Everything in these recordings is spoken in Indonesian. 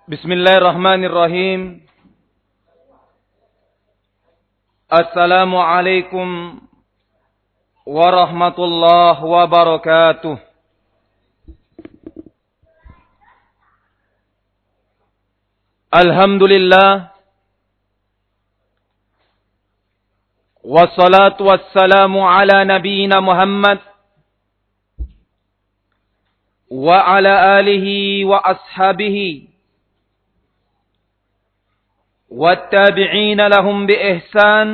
Bismillahirrahmanirrahim. Assalamualaikum warahmatullahi wabarakatuh. Alhamdulillah. Wassalatu wassalamu ala nabiyyina Muhammad wa ala alihi wa ashabihi والتابعين لهم بإحسان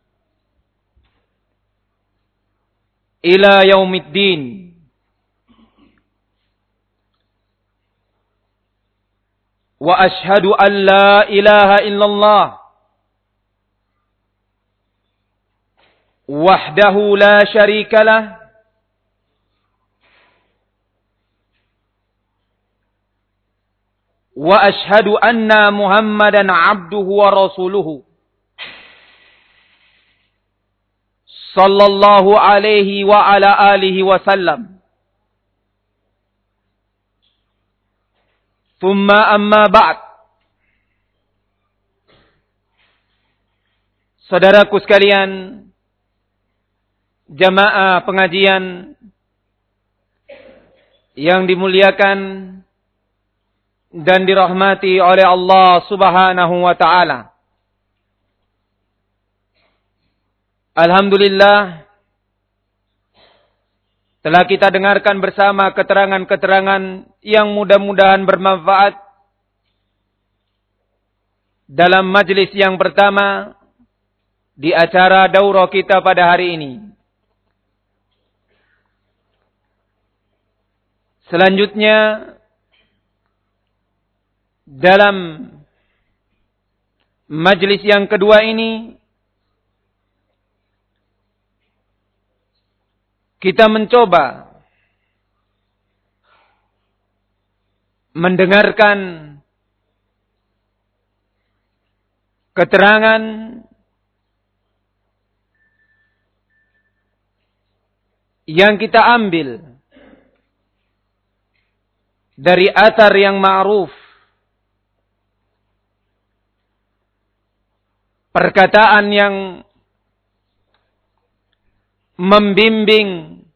إلى يوم الدين. وأشهد أن لا إله إلا الله وحده لا شريك له وأشهد أن محمدا عبده ورسوله صلى الله عليه وعلى آله وسلم. ثم أما بعد. Saudaraku sekalian, jamaah pengajian yang dimuliakan dan dirahmati oleh Allah Subhanahu wa ta'ala. Alhamdulillah, telah kita dengarkan bersama keterangan-keterangan yang mudah-mudahan bermanfaat dalam majlis yang pertama di acara daurah kita pada hari ini. Selanjutnya, dalam majlis yang kedua ini, kita mencoba mendengarkan keterangan yang kita ambil dari athar yang ma'ruf, perkataan yang membimbing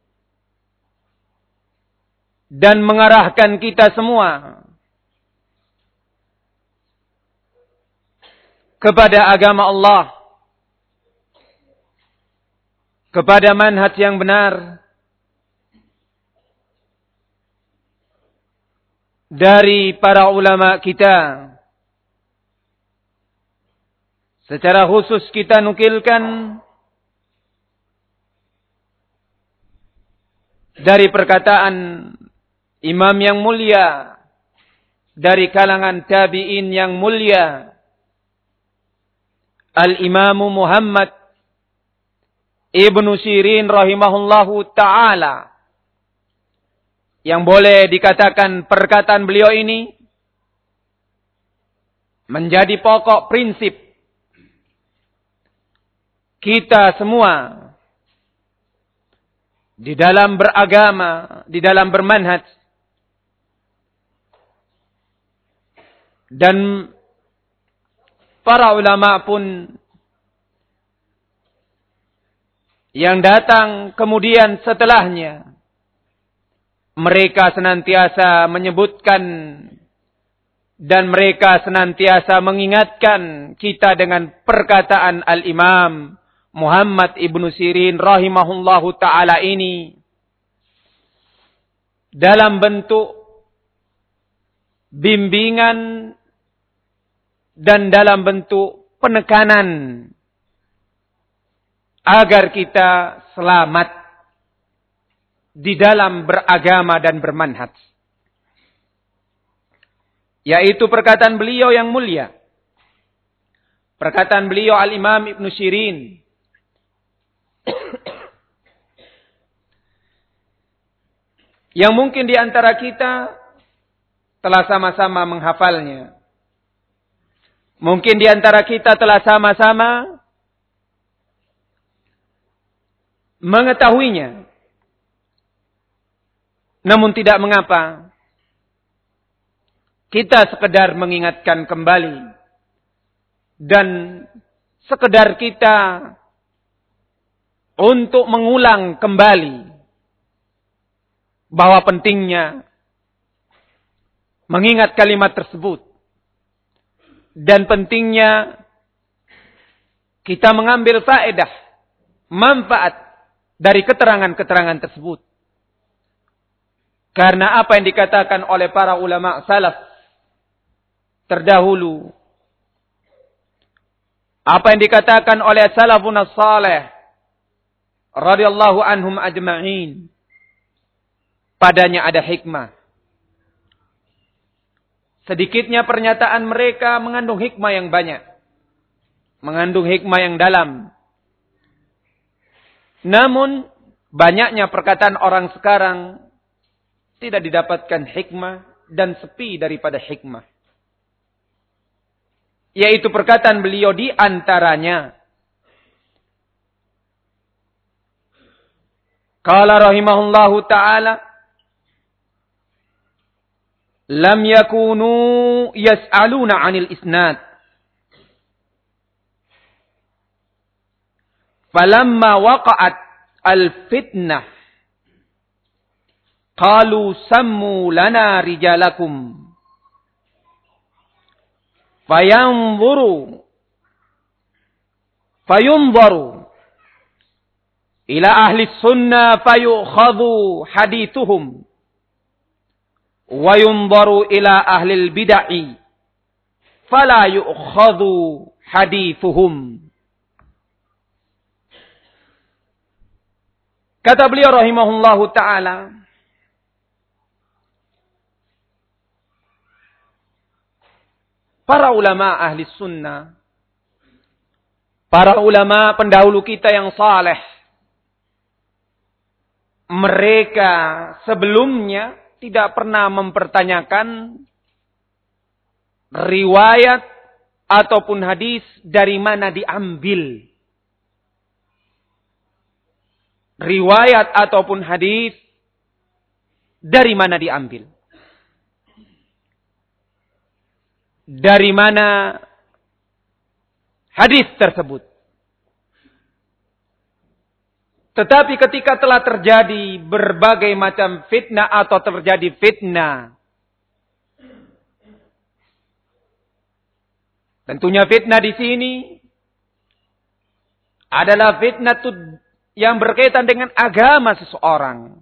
dan mengarahkan kita semua kepada agama Allah, kepada manhaj yang benar dari para ulama kita. Secara khusus kita nukilkan dari perkataan imam yang mulia dari kalangan tabi'in yang mulia, Al-Imamu Muhammad Ibnu Sirin rahimahullahu ta'ala, yang boleh dikatakan perkataan beliau ini menjadi pokok prinsip kita semua di dalam beragama, di dalam bermanhaj. Dan para ulama pun yang datang kemudian setelahnya, mereka senantiasa menyebutkan dan mereka senantiasa mengingatkan kita dengan perkataan Al-Imam Muhammad Ibnu Sirin rahimahullahu ta'ala ini dalam bentuk bimbingan dan dalam bentuk penekanan agar kita selamat di dalam beragama dan bermanhaj. Yaitu perkataan beliau yang mulia. Perkataan beliau Al-Imam Ibnu Sirin yang mungkin di antara kita telah sama-sama menghafalnya. Mungkin di antara kita telah sama-sama mengetahuinya. Namun tidak mengapa. kita sekedar mengingatkan kembali dan sekedar kita untuk mengulang kembali bahwa pentingnya mengingat kalimat tersebut dan pentingnya kita mengambil faedah, manfaat dari keterangan-keterangan tersebut. Karena apa yang dikatakan oleh para ulama salaf terdahulu, apa yang dikatakan oleh salafun as-salih radhiyallahu anhum ajma'in, padanya ada hikmah. Sedikitnya pernyataan mereka mengandung hikmah yang banyak, mengandung hikmah yang dalam. Namun banyaknya perkataan orang sekarang tidak didapatkan hikmah dan sepi daripada hikmah. Yaitu perkataan beliau di antaranya, qala rahimahullahu ta'ala, lam yakunu yas'aluna 'anil isnad. Falamma waqa'at al-fitnah qalu sammu lana rijalakum fayunzaru ila ahli sunnah fayukhadhu hadithuhum wa yunzaru ila ahli bid'ah fala yukhadhu hadithuhum. Kata beliau rahimahullahu ta'ala, para ulama ahli sunnah, para ulama pendahulu kita yang saleh, mereka sebelumnya tidak pernah mempertanyakan riwayat ataupun hadis dari mana diambil. Riwayat ataupun hadis dari mana diambil. Dari mana hadis tersebut. Tetapi ketika telah terjadi berbagai macam fitnah atau terjadi fitnah, tentunya fitnah di sini adalah fitnah yang berkaitan dengan agama seseorang,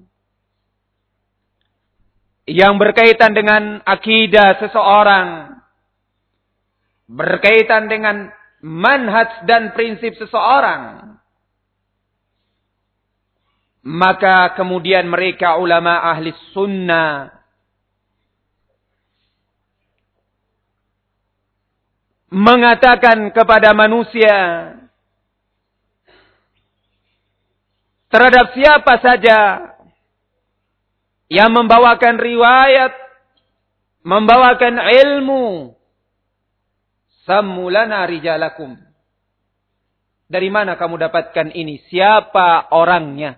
yang berkaitan dengan akidah seseorang, berkaitan dengan manhaj dan prinsip seseorang. Maka kemudian mereka ulama ahli sunnah mengatakan kepada manusia, terhadap siapa saja yang membawakan riwayat, membawakan ilmu, sammu lana rijalakum. Dari mana kamu dapatkan ini? Siapa orangnya?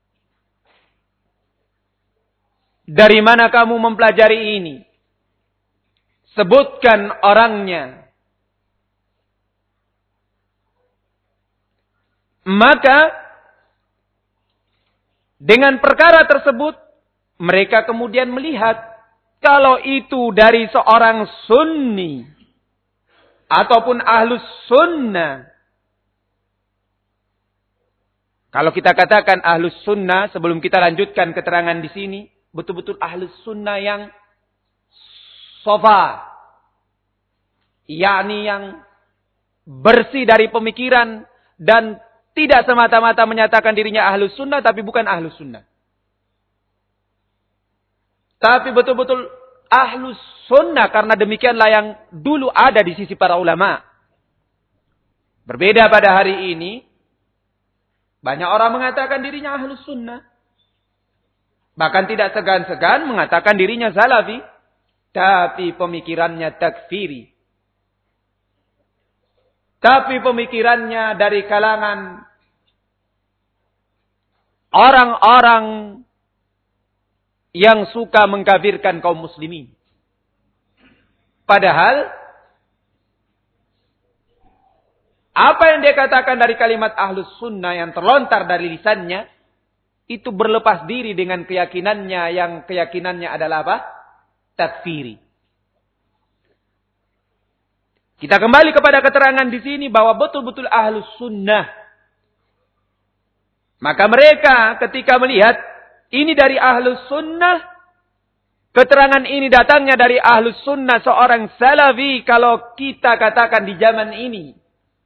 Dari mana kamu mempelajari ini? Sebutkan orangnya. Maka dengan perkara tersebut, mereka kemudian melihat kalau itu dari seorang sunni ataupun ahlus sunnah. Kalau kita katakan ahlus sunnah, sebelum kita lanjutkan keterangan di sini, betul-betul ahlus sunnah yang sofa, yakni yang bersih dari pemikiran dan tidak semata-mata menyatakan dirinya ahlus sunnah, tapi bukan ahlus sunnah. Tapi betul-betul ahlus sunnah, karena demikianlah yang dulu ada di sisi para ulama. Berbeda pada hari ini, banyak orang mengatakan dirinya ahlus sunnah. Bahkan tidak segan-segan mengatakan dirinya salafi, tapi pemikirannya takfiri. Tapi pemikirannya dari kalangan orang-orang yang suka mengkafirkan kaum muslimin. Padahal apa yang dia katakan dari kalimat ahlus sunnah yang terlontar dari lisannya, itu berlepas diri dengan keyakinannya yang keyakinannya adalah apa? Takfiri. Kita kembali kepada keterangan di sini bahwa betul-betul ahlus sunnah. Maka mereka ketika melihat ini dari ahlus sunnah, keterangan ini datangnya dari ahlus sunnah seorang salafi, kalau kita katakan di zaman ini,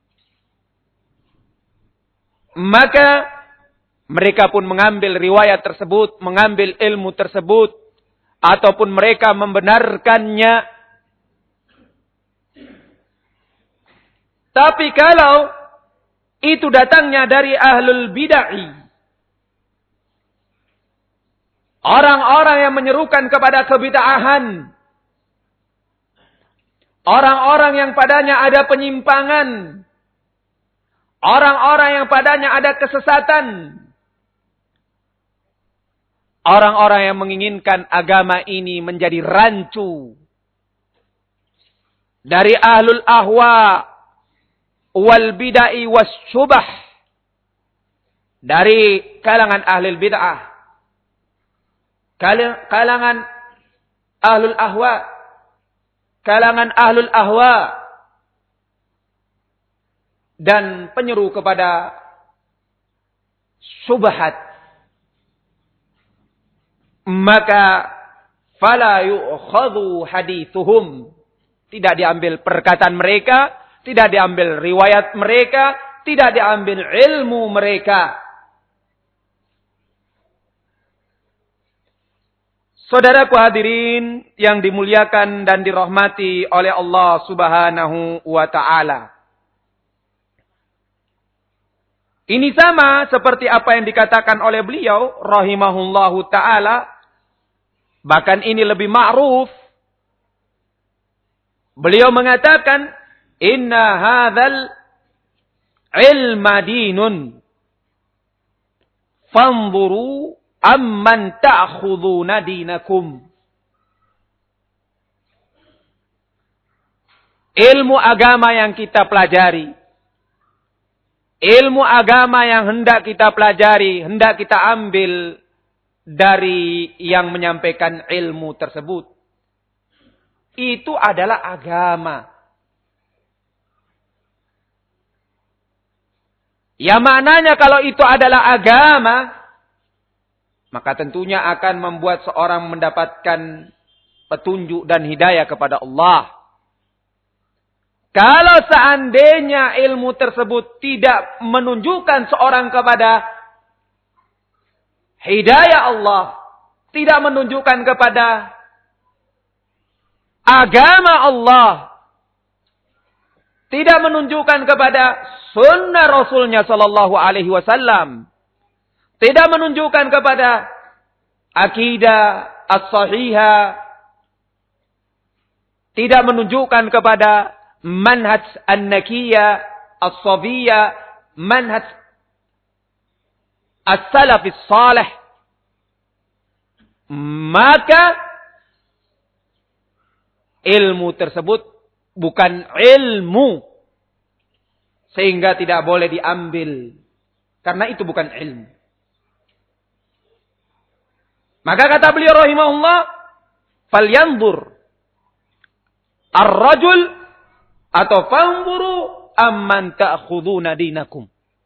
maka mereka pun mengambil riwayat tersebut, mengambil ilmu tersebut, ataupun mereka membenarkannya. Tapi kalau itu datangnya dari ahlul bid'ah, orang-orang yang menyerukan kepada kebid'ahan, orang-orang yang padanya ada penyimpangan, orang-orang yang padanya ada kesesatan, orang-orang yang menginginkan agama ini menjadi rancu dari ahlul ahwa wal bid'ah was syubah, dari kalangan ahlul bid'ah, kalangan ahlul ahwa, kalangan ahlul ahwa, dan penyeru kepada syubhat, maka fala yu'khadhu hadithuhum, tidak diambil perkataan mereka, tidak diambil riwayat mereka, tidak diambil ilmu mereka. Saudaraku hadirin yang dimuliakan dan dirahmati oleh Allah Subhanahu wa ta'ala. Ini sama seperti apa yang dikatakan oleh beliau rahimahullahu ta'ala. Bahkan ini lebih ma'ruf. Beliau mengatakan, inna hadzal ilma dinun fanzuru amman ta'khuduna dinakum. Ilmu agama yang kita pelajari, ilmu agama yang hendak kita pelajari, hendak kita ambil dari yang menyampaikan ilmu tersebut, itu adalah agama. Ya maknanya kalau itu adalah agama, maka tentunya akan membuat seorang mendapatkan petunjuk dan hidayah kepada Allah. Kalau seandainya ilmu tersebut tidak menunjukkan seorang kepada hidayah Allah, tidak menunjukkan kepada agama Allah, tidak menunjukkan kepada sunnah Rasulnya Sallallahu Alaihi Wasallam, tidak menunjukkan kepada akidah as-sahihah, tidak menunjukkan kepada manhaj an-nakiyah, as-safiyah, manhaj as-salafis salih, maka ilmu tersebut bukan ilmu, sehingga tidak boleh diambil, karena itu bukan ilmu. Maka kata beliau rahimahullah, falyanzur ar-rajul atau fanzuru amman ta'khuduna dinakum.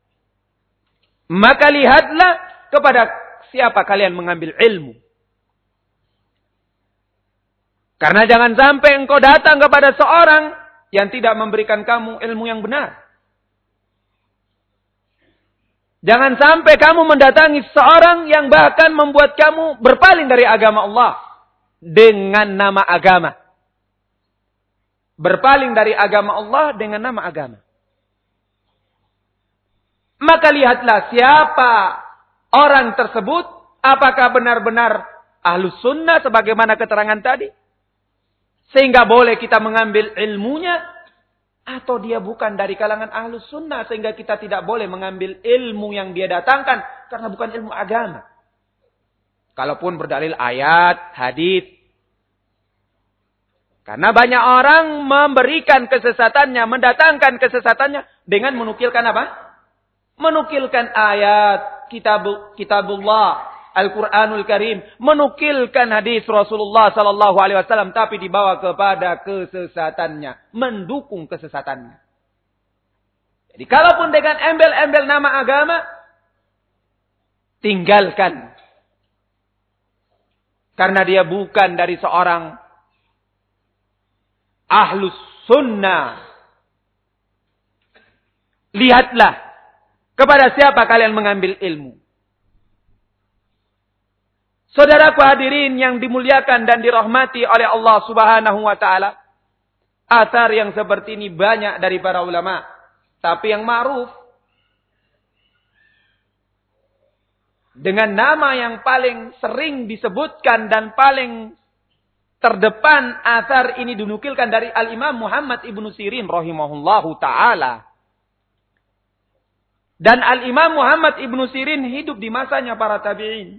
Maka lihatlah kepada siapa kalian mengambil ilmu. Karena jangan sampai engkau datang kepada seorang yang tidak memberikan kamu ilmu yang benar. Jangan sampai kamu mendatangi seorang yang bahkan membuat kamu berpaling dari agama Allah dengan nama agama. Berpaling dari agama Allah dengan nama agama. Maka lihatlah siapa orang tersebut, apakah benar-benar ahlus sunnah sebagaimana keterangan tadi, sehingga boleh kita mengambil ilmunya, atau dia bukan dari kalangan ahlus sunnah sehingga kita tidak boleh mengambil ilmu yang dia datangkan karena bukan ilmu agama. Kalaupun berdalil ayat, hadis. Karena banyak orang memberikan kesesatannya, mendatangkan kesesatannya dengan menukilkan apa? Menukilkan ayat kitabullah, Al-Quranul Karim, menukilkan hadis Rasulullah sallallahu alaihi wasallam, tapi dibawa kepada kesesatannya, mendukung kesesatannya. Jadi kalaupun dengan embel-embel nama agama, tinggalkan. Karena dia bukan dari seorang ahlus sunnah. Lihatlah kepada siapa kalian mengambil ilmu. Saudaraku hadirin yang dimuliakan dan dirahmati oleh Allah Subhanahu wa taala. Athar yang seperti ini banyak dari para ulama. Tapi yang ma'ruf dengan nama yang paling sering disebutkan dan paling terdepan athar ini dinukilkan dari Al-Imam Muhammad Ibnu Sirin rahimahullahu taala. Dan Al-Imam Muhammad Ibnu Sirin hidup di masanya para tabi'in.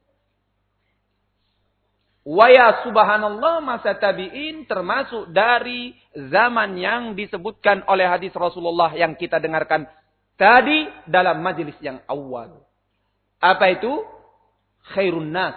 Waya subhanallah, masa tabi'in termasuk dari zaman yang disebutkan oleh hadis Rasulullah yang kita dengarkan tadi dalam majelis yang awal. Apa itu? Khairun nas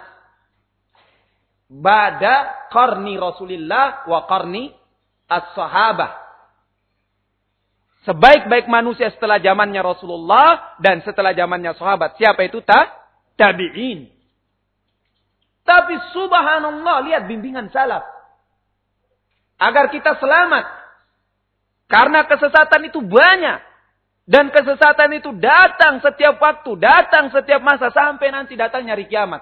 ba'da qarni Rasulillah wa qarni as-sahabah. Sebaik-baik manusia setelah zamannya Rasulullah dan setelah zamannya sahabat. Siapa itu? Tabi'in. Tapi subhanallah, lihat bimbingan salaf. Agar kita selamat. Karena kesesatan itu banyak. Dan kesesatan itu datang setiap waktu. Datang setiap masa. Sampai nanti datangnya hari kiamat.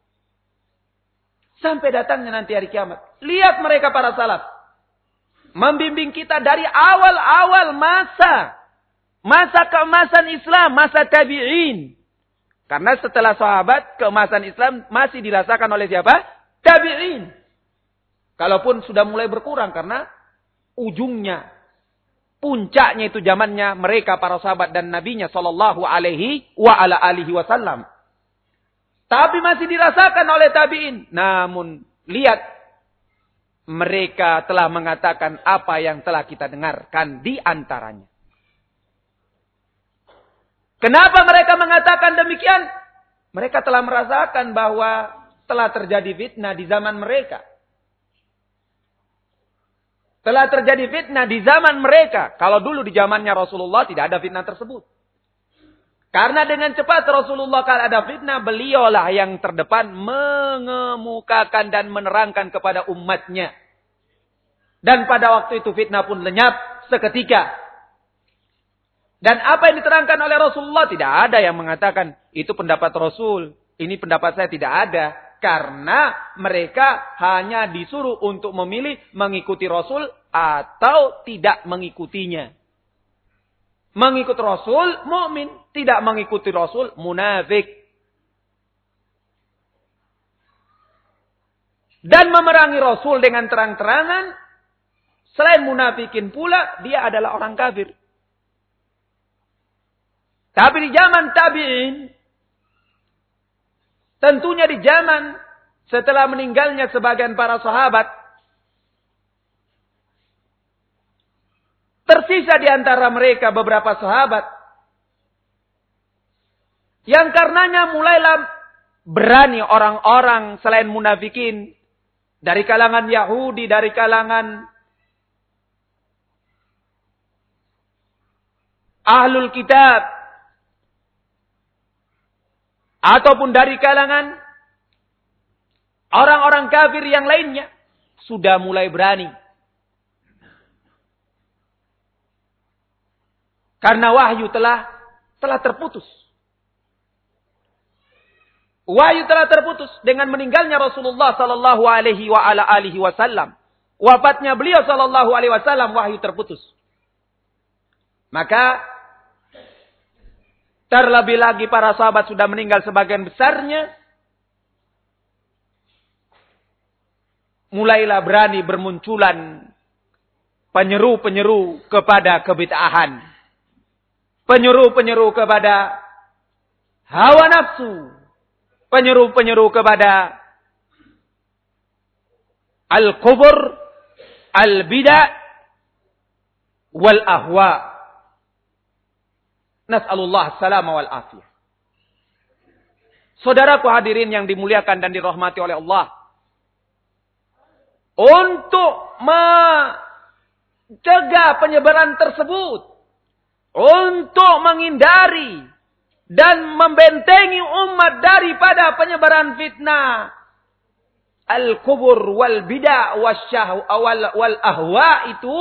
Sampai datangnya nanti hari kiamat. Lihat mereka para salaf. Membimbing kita dari awal-awal masa. Masa keemasan Islam. Masa tabi'in. Karena setelah sahabat, keemasan Islam masih dirasakan oleh siapa? Tabi'in. Kalaupun sudah mulai berkurang karena ujungnya, puncaknya itu zamannya mereka para sahabat dan nabinya sallallahu alaihi wasallam. Tapi masih dirasakan oleh tabi'in. Namun lihat, mereka telah mengatakan apa yang telah kita dengarkan di antaranya. Kenapa mereka mengatakan demikian? Mereka telah merasakan bahwa telah terjadi fitnah di zaman mereka. Telah terjadi fitnah di zaman mereka. Kalau dulu di zamannya Rasulullah tidak ada fitnah tersebut. Karena dengan cepat Rasulullah kalau ada fitnah, beliaulah yang terdepan mengemukakan dan menerangkan kepada umatnya. Dan pada waktu itu fitnah pun lenyap seketika. Dan apa yang diterangkan oleh Rasulullah, tidak ada yang mengatakan, itu pendapat Rasul, ini pendapat saya, tidak ada. Karena mereka hanya disuruh untuk memilih mengikuti Rasul atau tidak mengikutinya. Mengikuti Rasul, mukmin. Tidak mengikuti Rasul, munafik. Dan memerangi Rasul dengan terang-terangan, selain munafikin pula, dia adalah orang kafir. Tapi di zaman tabi'in, tentunya di zaman setelah meninggalnya sebagian para sahabat, tersisa di antara mereka beberapa sahabat yang karenanya mulailah berani orang-orang selain munafikin dari kalangan Yahudi, dari kalangan Ahlul Kitab, ataupun dari kalangan orang-orang kafir yang lainnya, sudah mulai berani. Karena wahyu telah terputus. Wahyu telah terputus dengan meninggalnya Rasulullah sallallahu alaihi wasallam. Wafatnya beliau sallallahu alaihi wasallam, wahyu terputus. Maka terlebih lagi para sahabat sudah meninggal sebagian besarnya. Mulailah berani bermunculan penyeru-penyeru kepada kebid'ahan. Penyeru-penyeru kepada hawa nafsu. Penyeru-penyeru kepada al-kubur. al-bid'ah wal ahwa. Nas'alullah salama wal afiyah. Saudaraku hadirin yang dimuliakan dan dirahmati oleh Allah. Untuk mencegah penyebaran tersebut. Untuk menghindari dan membentengi umat daripada penyebaran fitnah. Al-kubur wal bid'ah wal ahwa itu.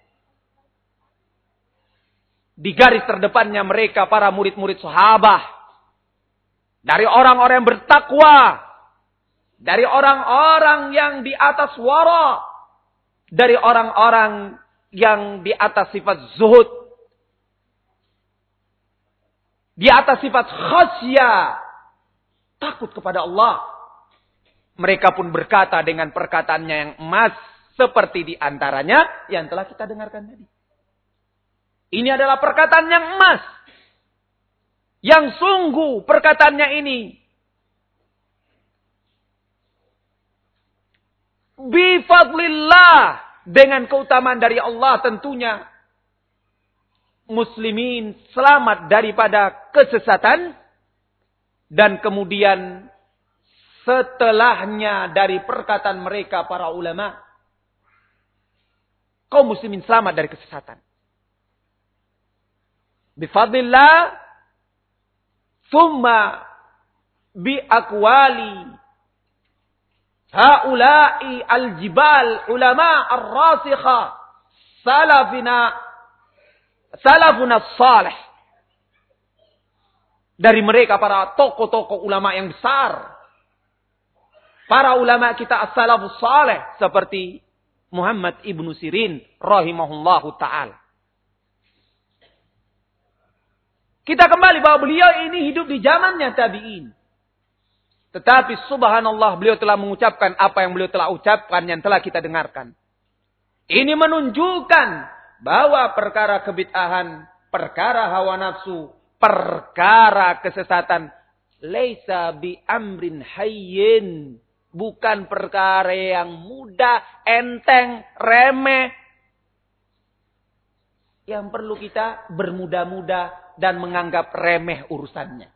Di garis terdepannya mereka para murid-murid sahabat. Dari orang-orang yang bertakwa. Dari orang-orang yang di atas wara. Dari orang-orang yang di atas sifat zuhud. Di atas sifat khasyah. Takut kepada Allah. Mereka pun berkata dengan perkataannya yang emas. Seperti diantaranya yang telah kita dengarkan tadi. Ini adalah perkataan yang emas. Yang sungguh perkataannya ini. Bifadlillah. Dengan keutamaan dari Allah tentunya. Muslimin selamat daripada kesesatan. Dan kemudian setelahnya dari perkataan mereka para ulama. Kaum muslimin selamat dari kesesatan. Bifadlillah, thumma biakwali haula'i al-jibal ulama ar-rasikha salafuna salih. Dari mereka para tokoh-tokoh ulama yang besar. Para ulama kita as-salafus salih seperti Muhammad ibnu Sirin rahimahullahu ta'ala. Kita kembali bahwa beliau ini hidup di zamannya tabi'in. Tetapi subhanallah beliau telah mengucapkan apa yang beliau telah ucapkan yang telah kita dengarkan. Ini menunjukkan bahwa perkara kebid'ahan, perkara hawa nafsu, perkara kesesatan. Laisa bi amrin hayyin. Bukan perkara yang mudah, enteng, remeh. Yang perlu kita bermudah-mudah dan menganggap remeh urusannya.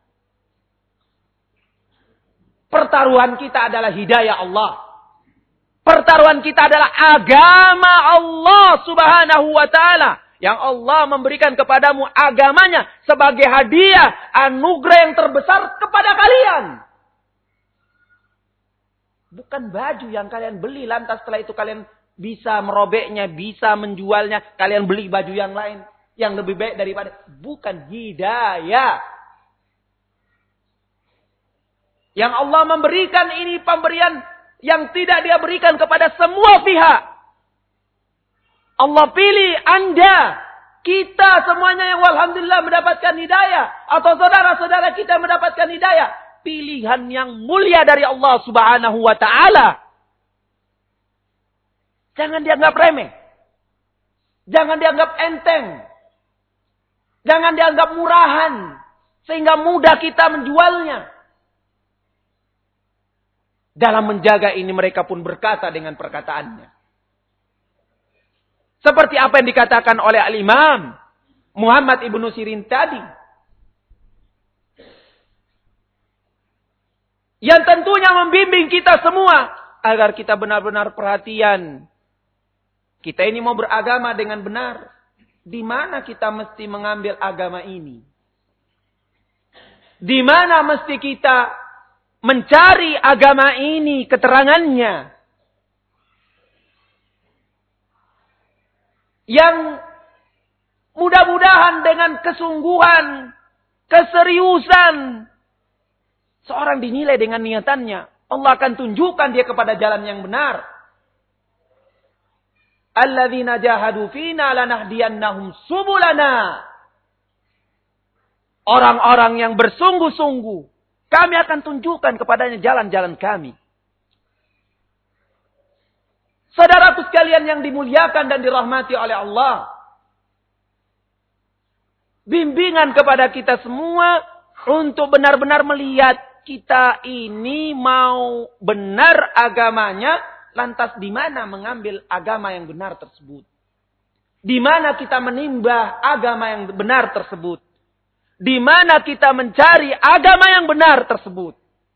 Pertaruhan kita adalah hidayah Allah. Pertaruhan kita adalah agama Allah subhanahu wa ta'ala. Yang Allah memberikan kepadamu agamanya sebagai hadiah, anugerah yang terbesar kepada kalian. Bukan baju yang kalian beli, lantas setelah itu kalian bisa merobeknya, bisa menjualnya, kalian beli baju yang lain. Yang lebih baik daripada. Bukan hidayah. Yang Allah memberikan ini pemberian yang tidak dia berikan kepada semua pihak. Allah pilih Anda. Kita semuanya yang alhamdulillah mendapatkan hidayah. Atau saudara-saudara kita mendapatkan hidayah. Pilihan yang mulia dari Allah subhanahu wa ta'ala. Jangan dianggap remeh. Jangan dianggap enteng. Jangan dianggap murahan. Sehingga mudah kita menjualnya. Dalam menjaga ini mereka pun berkata dengan perkataannya. Seperti apa yang dikatakan oleh Al-Imam Muhammad ibnu Sirin tadi. Yang tentunya membimbing kita semua. Agar kita benar-benar perhatian. Kita ini mau beragama dengan benar. Di mana kita mesti mengambil agama ini? Di mana mesti kita mencari agama ini keterangannya? Yang mudah-mudahan dengan kesungguhan, keseriusan, seorang dinilai dengan niatannya. Allah akan tunjukkan dia kepada jalan yang benar. Alladzina jahadu fina lanahdiyannahum subulana. Orang-orang yang bersungguh-sungguh, kami akan tunjukkan kepadanya jalan-jalan kami. Saudaraku sekalian yang dimuliakan dan dirahmati oleh Allah. Bimbingan kepada kita semua untuk benar-benar melihat kita ini mau benar agamanya lantas di mana mengambil agama yang benar tersebut? Di mana kita menimba agama yang benar tersebut? Di mana kita mencari agama yang benar tersebut?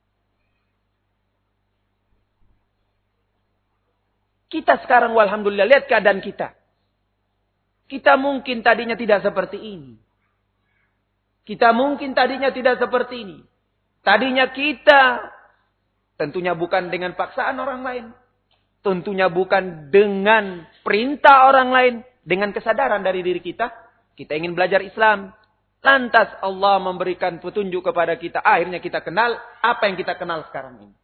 Kita sekarang walhamdulillah lihat keadaan kita. Kita mungkin tadinya tidak seperti ini. Kita mungkin tadinya tidak seperti ini. Tadinya kita tentunya bukan dengan paksaan orang lain. Tentunya bukan dengan perintah orang lain. Dengan kesadaran dari diri kita. Kita ingin belajar Islam. Lantas Allah memberikan petunjuk kepada kita. Akhirnya kita kenal apa yang kita kenal sekarang ini.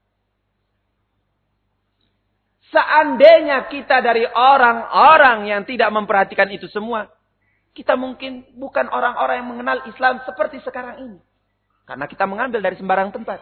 Seandainya kita dari orang-orang yang tidak memperhatikan itu semua. Kita mungkin bukan orang-orang yang mengenal Islam seperti sekarang ini. Karena kita mengambil dari sembarang tempat.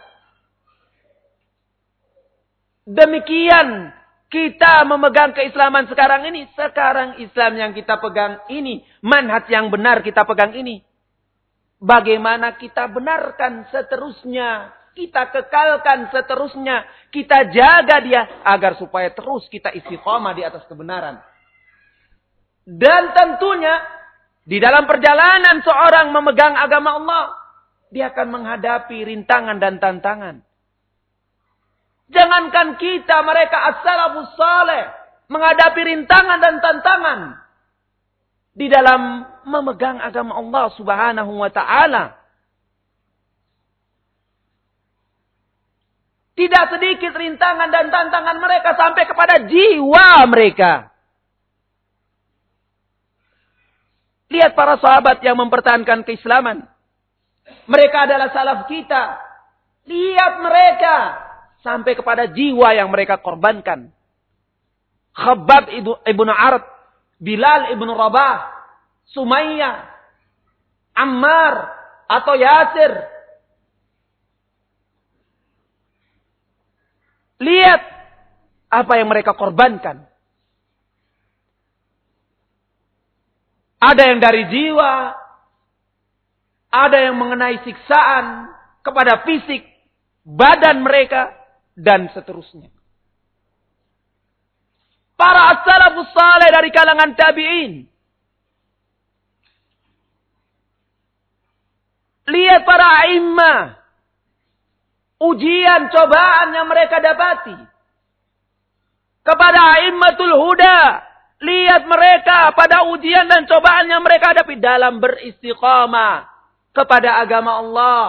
Demikian kita memegang keislaman sekarang ini. Sekarang Islam yang kita pegang ini. Manhaj yang benar kita pegang ini. Bagaimana kita benarkan seterusnya. Kita kekalkan seterusnya. Kita jaga dia. Agar supaya terus kita istiqamah di atas kebenaran. Dan tentunya. Di dalam perjalanan seorang memegang agama Allah. Dia akan menghadapi rintangan dan tantangan. Jangankan kita, mereka as-salafus saleh menghadapi rintangan dan tantangan di dalam memegang agama Allah Subhanahu wa taala. Tidak sedikit rintangan dan tantangan mereka sampai kepada jiwa mereka. Lihat para sahabat yang mempertahankan keislaman. Mereka adalah salaf kita. Lihat mereka. Sampai kepada jiwa yang mereka korbankan. Khabbab ibnu Arad. Bilal ibnu Rabah. Sumayyah. Ammar. Atau Yasir. Lihat. Apa yang mereka korbankan. Ada yang dari jiwa. Ada yang mengenai siksaan. Kepada fisik. Badan mereka. Dan seterusnya. Para as-salafus saleh dari kalangan tabi'in. Lihat para a'immah. Ujian, cobaan yang mereka dapati. Kepada a'immatul huda. Lihat mereka pada ujian dan cobaan yang mereka hadapi dalam beristiqamah kepada agama Allah.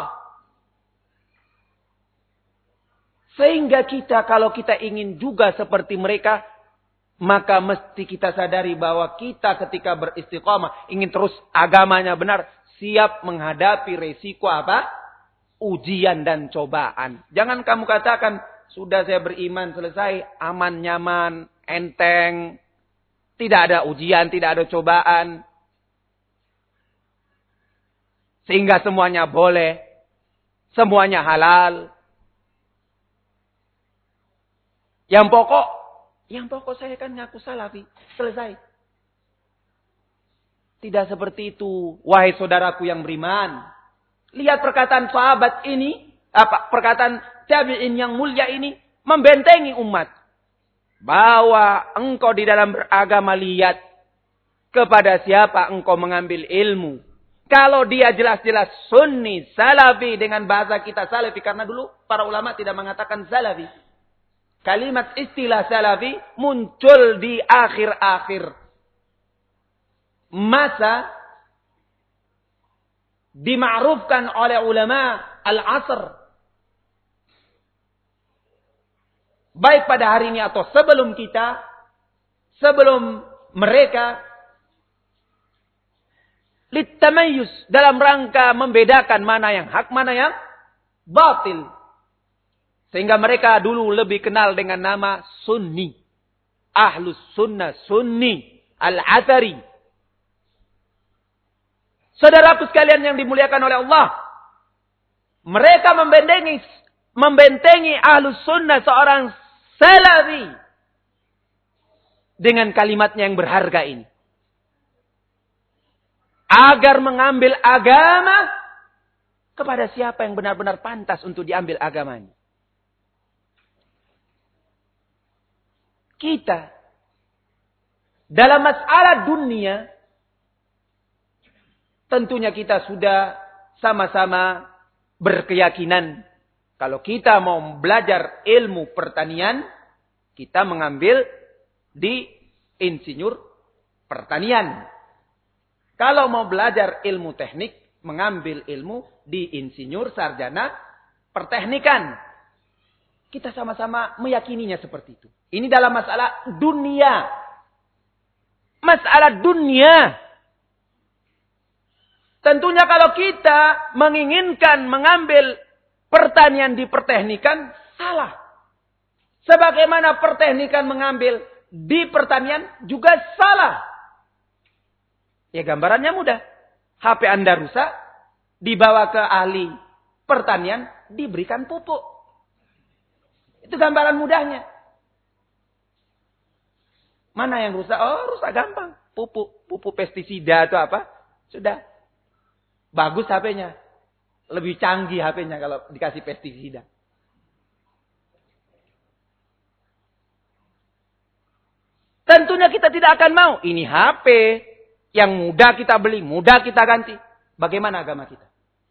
Sehingga kita, kalau kita ingin juga seperti mereka, maka mesti kita sadari bahwa kita ketika beristiqamah, ingin terus agamanya benar, siap menghadapi resiko apa? Ujian dan cobaan. Jangan kamu katakan, sudah saya beriman, selesai, aman, nyaman, enteng, tidak ada ujian, tidak ada cobaan. Sehingga semuanya boleh, semuanya halal. Yang pokok saya kan ngaku salafi. Selesai. Tidak seperti itu. Wahai saudaraku yang beriman. Lihat perkataan sahabat ini. Perkataan tabi'in yang mulia ini. Membentengi umat. Bahwa engkau di dalam beragama lihat. Kepada siapa engkau mengambil ilmu. Kalau dia jelas-jelas sunni, salafi. Dengan bahasa kita salafi. Karena dulu para ulama tidak mengatakan salafi. Kalimat istilah salafi muncul di akhir-akhir masa dima'rufkan oleh ulama al-asr. Baik pada hari ini atau sebelum kita, sebelum mereka, litamayyuz, dalam rangka membedakan mana yang hak, mana yang batil. Sehingga mereka dulu lebih kenal dengan nama Sunni. Ahlus Sunnah, Sunni, Al-Athari. Saudaraku sekalian yang dimuliakan oleh Allah. Mereka membentengi Ahlus Sunnah seorang Salafi. Dengan kalimatnya yang berharga ini. Agar mengambil agama kepada siapa yang benar-benar pantas untuk diambil agamanya. kita dalam masalah dunia, tentunya kita sudah sama-sama berkeyakinan kalau kita mau belajar ilmu pertanian, kita mengambil di insinyur pertanian. Kalau mau belajar ilmu teknik, mengambil ilmu di insinyur sarjana perteknikan. Kita sama-sama meyakininya seperti itu. Ini dalam masalah dunia. Masalah dunia. Tentunya kalau kita menginginkan mengambil pertanian di perteknikan, salah. Sebagaimana perteknikan mengambil di pertanian juga salah. Ya gambarannya mudah. HP Anda rusak, dibawa ke ahli pertanian, diberikan pupuk. Itu gambaran mudahnya. Mana yang rusak? Oh, rusak gampang. Pupuk pestisida atau apa? Sudah. Bagus HP-nya. Lebih canggih HP-nya kalau dikasih pestisida. Tentunya kita tidak akan mau. Ini HP yang mudah kita beli, mudah kita ganti. Bagaimana agama kita?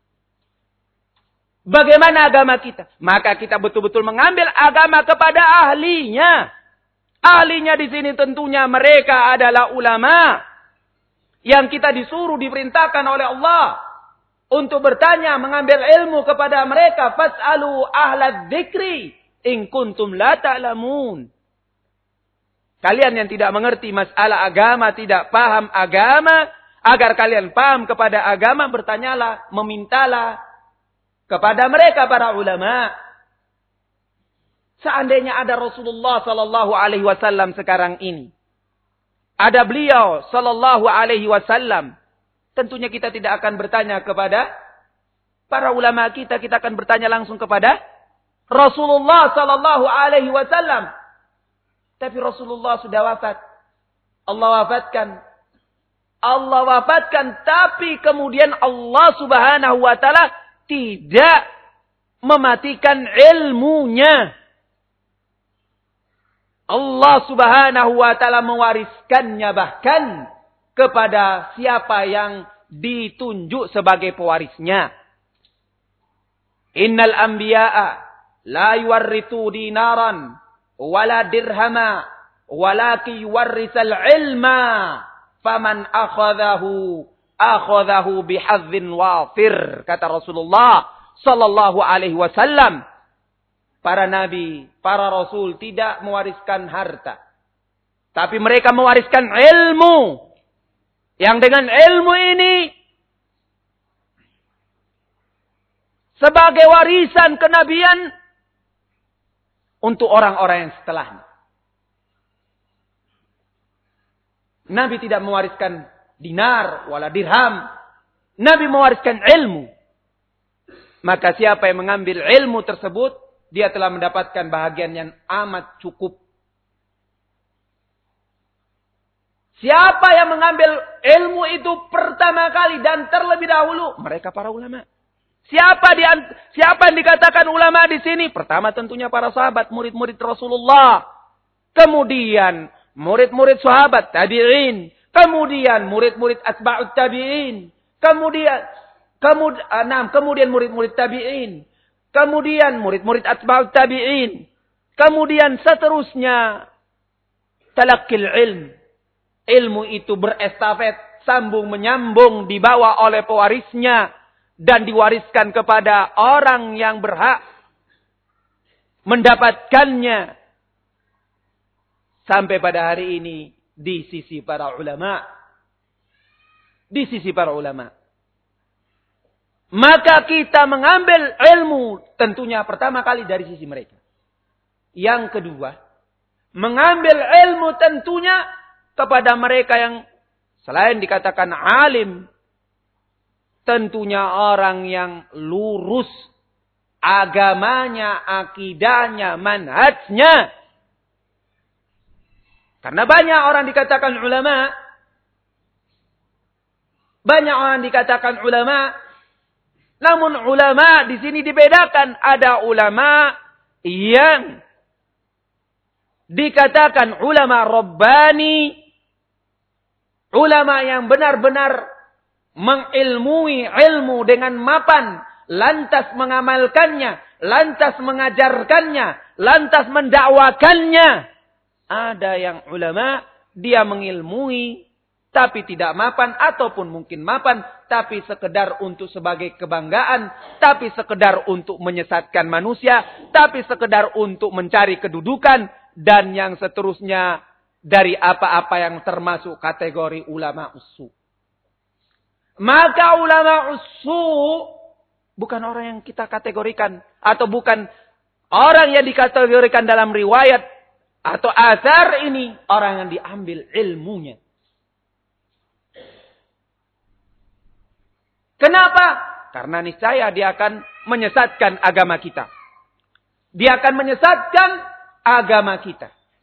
Bagaimana agama kita? Maka kita betul-betul mengambil agama kepada ahlinya. Ahlinya di sini tentunya mereka adalah ulama. Yang kita disuruh, diperintahkan oleh Allah untuk bertanya, mengambil ilmu kepada mereka. Fas'alu ahlad dzikri in kuntum la ta'lamun. Kalian yang tidak mengerti masalah agama, tidak paham agama, agar kalian paham kepada agama, bertanyalah, memintalah kepada mereka para ulama. Seandainya ada Rasulullah sallallahu alaihi wasallam sekarang ini, ada beliau sallallahu alaihi wasallam, tentunya kita tidak akan bertanya kepada para ulama kita akan bertanya langsung kepada Rasulullah sallallahu alaihi wasallam. Tapi Rasulullah sudah wafat. Allah wafatkan, tapi kemudian Allah Subhanahu wa taala tidak mematikan ilmunya. Allah Subhanahu wa taala mewariskannya bahkan kepada siapa yang ditunjuk sebagai pewarisnya. Innal anbiya'a la yuwarrithu dinaran wala dirhama walaki yuwarrisal ilma faman akhadhahu bihadzin wafir, kata Rasulullah sallallahu alaihi wasallam. Para nabi, para rasul tidak mewariskan harta, tapi mereka mewariskan ilmu. Yang dengan ilmu ini sebagai warisan kenabian untuk orang-orang yang setelahnya. Nabi tidak mewariskan dinar wala dirham. Nabi mewariskan ilmu. Maka siapa yang mengambil ilmu tersebut, dia telah mendapatkan bahagian yang amat cukup. Siapa yang mengambil ilmu itu pertama kali dan terlebih dahulu? Mereka para ulama. Siapa yang dikatakan ulama di sini? Pertama tentunya para sahabat, murid-murid Rasulullah. Kemudian murid-murid sahabat tabi'in. Kemudian murid-murid atba'ut tabi'in. Kemudian murid-murid tabi'in. Kemudian murid-murid atba'ut tabi'in. Kemudian seterusnya talaqqil ilm. Ilmu itu berestafet, sambung menyambung, dibawa oleh pewarisnya dan diwariskan kepada orang yang berhak mendapatkannya sampai pada hari ini di sisi para ulama. Di sisi para ulama. Maka kita mengambil ilmu tentunya pertama kali dari sisi mereka. Yang kedua, mengambil ilmu tentunya kepada mereka yang selain dikatakan alim, tentunya orang yang lurus agamanya, akidahnya, manhajnya. Karena banyak orang dikatakan ulama. Banyak orang dikatakan ulama. Namun ulama di sini dibedakan. Ada ulama yang dikatakan ulama Rabbani, ulama yang benar-benar mengilmui ilmu dengan mapan, lantas mengamalkannya, lantas mengajarkannya, lantas mendakwakannya. Ada yang ulama, dia mengilmui, tapi tidak mapan, ataupun mungkin mapan, tapi sekedar untuk sebagai kebanggaan, tapi sekedar untuk menyesatkan manusia, tapi sekedar untuk mencari kedudukan, dan yang seterusnya dari apa-apa yang termasuk kategori ulama usu. Maka ulama usu bukan orang yang kita kategorikan, atau bukan orang yang dikategorikan dalam riwayat atau asar ini, orang yang diambil ilmunya. Kenapa? Karena niscaya dia akan menyesatkan agama kita. Dia akan menyesatkan agama kita.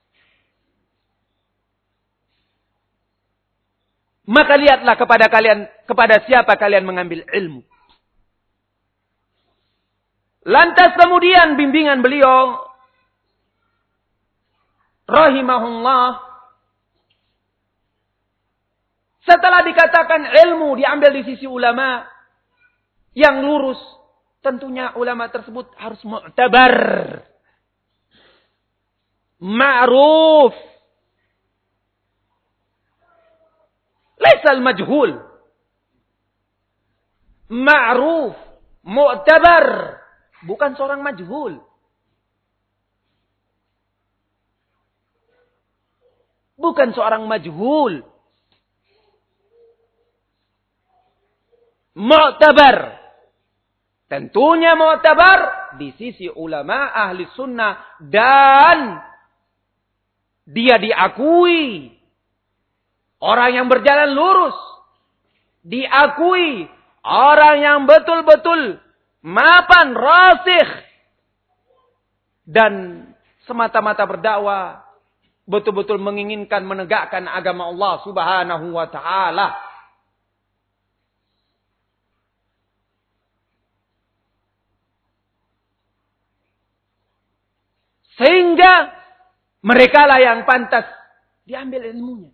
Maka lihatlah kepada kalian, kepada siapa kalian mengambil ilmu. Lantas kemudian bimbingan beliau rahimahullah, setelah dikatakan ilmu diambil di sisi ulama yang lurus, tentunya ulama tersebut harus mu'tabar, ma'ruf, laisa al-majhul, ma'ruf, mu'tabar, bukan seorang majhul. Bukan seorang majhul. Mu'tabar. Tentunya mu'tabar di sisi ulama ahli sunnah. Dan dia diakui orang yang berjalan lurus. Diakui orang yang betul-betul mapan, rasikh. Dan semata-mata berdakwah, betul-betul menginginkan menegakkan agama Allah Subhanahu wa ta'ala. Sehingga mereka lah yang pantas diambil ilmunya.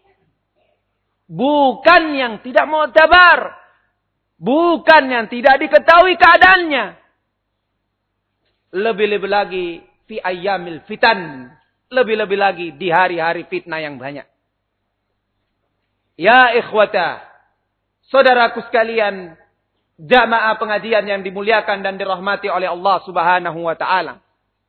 Bukan yang tidak mu'tabar. Bukan yang tidak diketahui keadaannya. Lebih-lebih lagi fi ayyamil fitan. Lebih-lebih lagi di hari-hari fitnah yang banyak. Ya ikhwata, saudaraku sekalian, jamaah pengajian yang dimuliakan dan dirahmati oleh Allah Subhanahu wa ta'ala.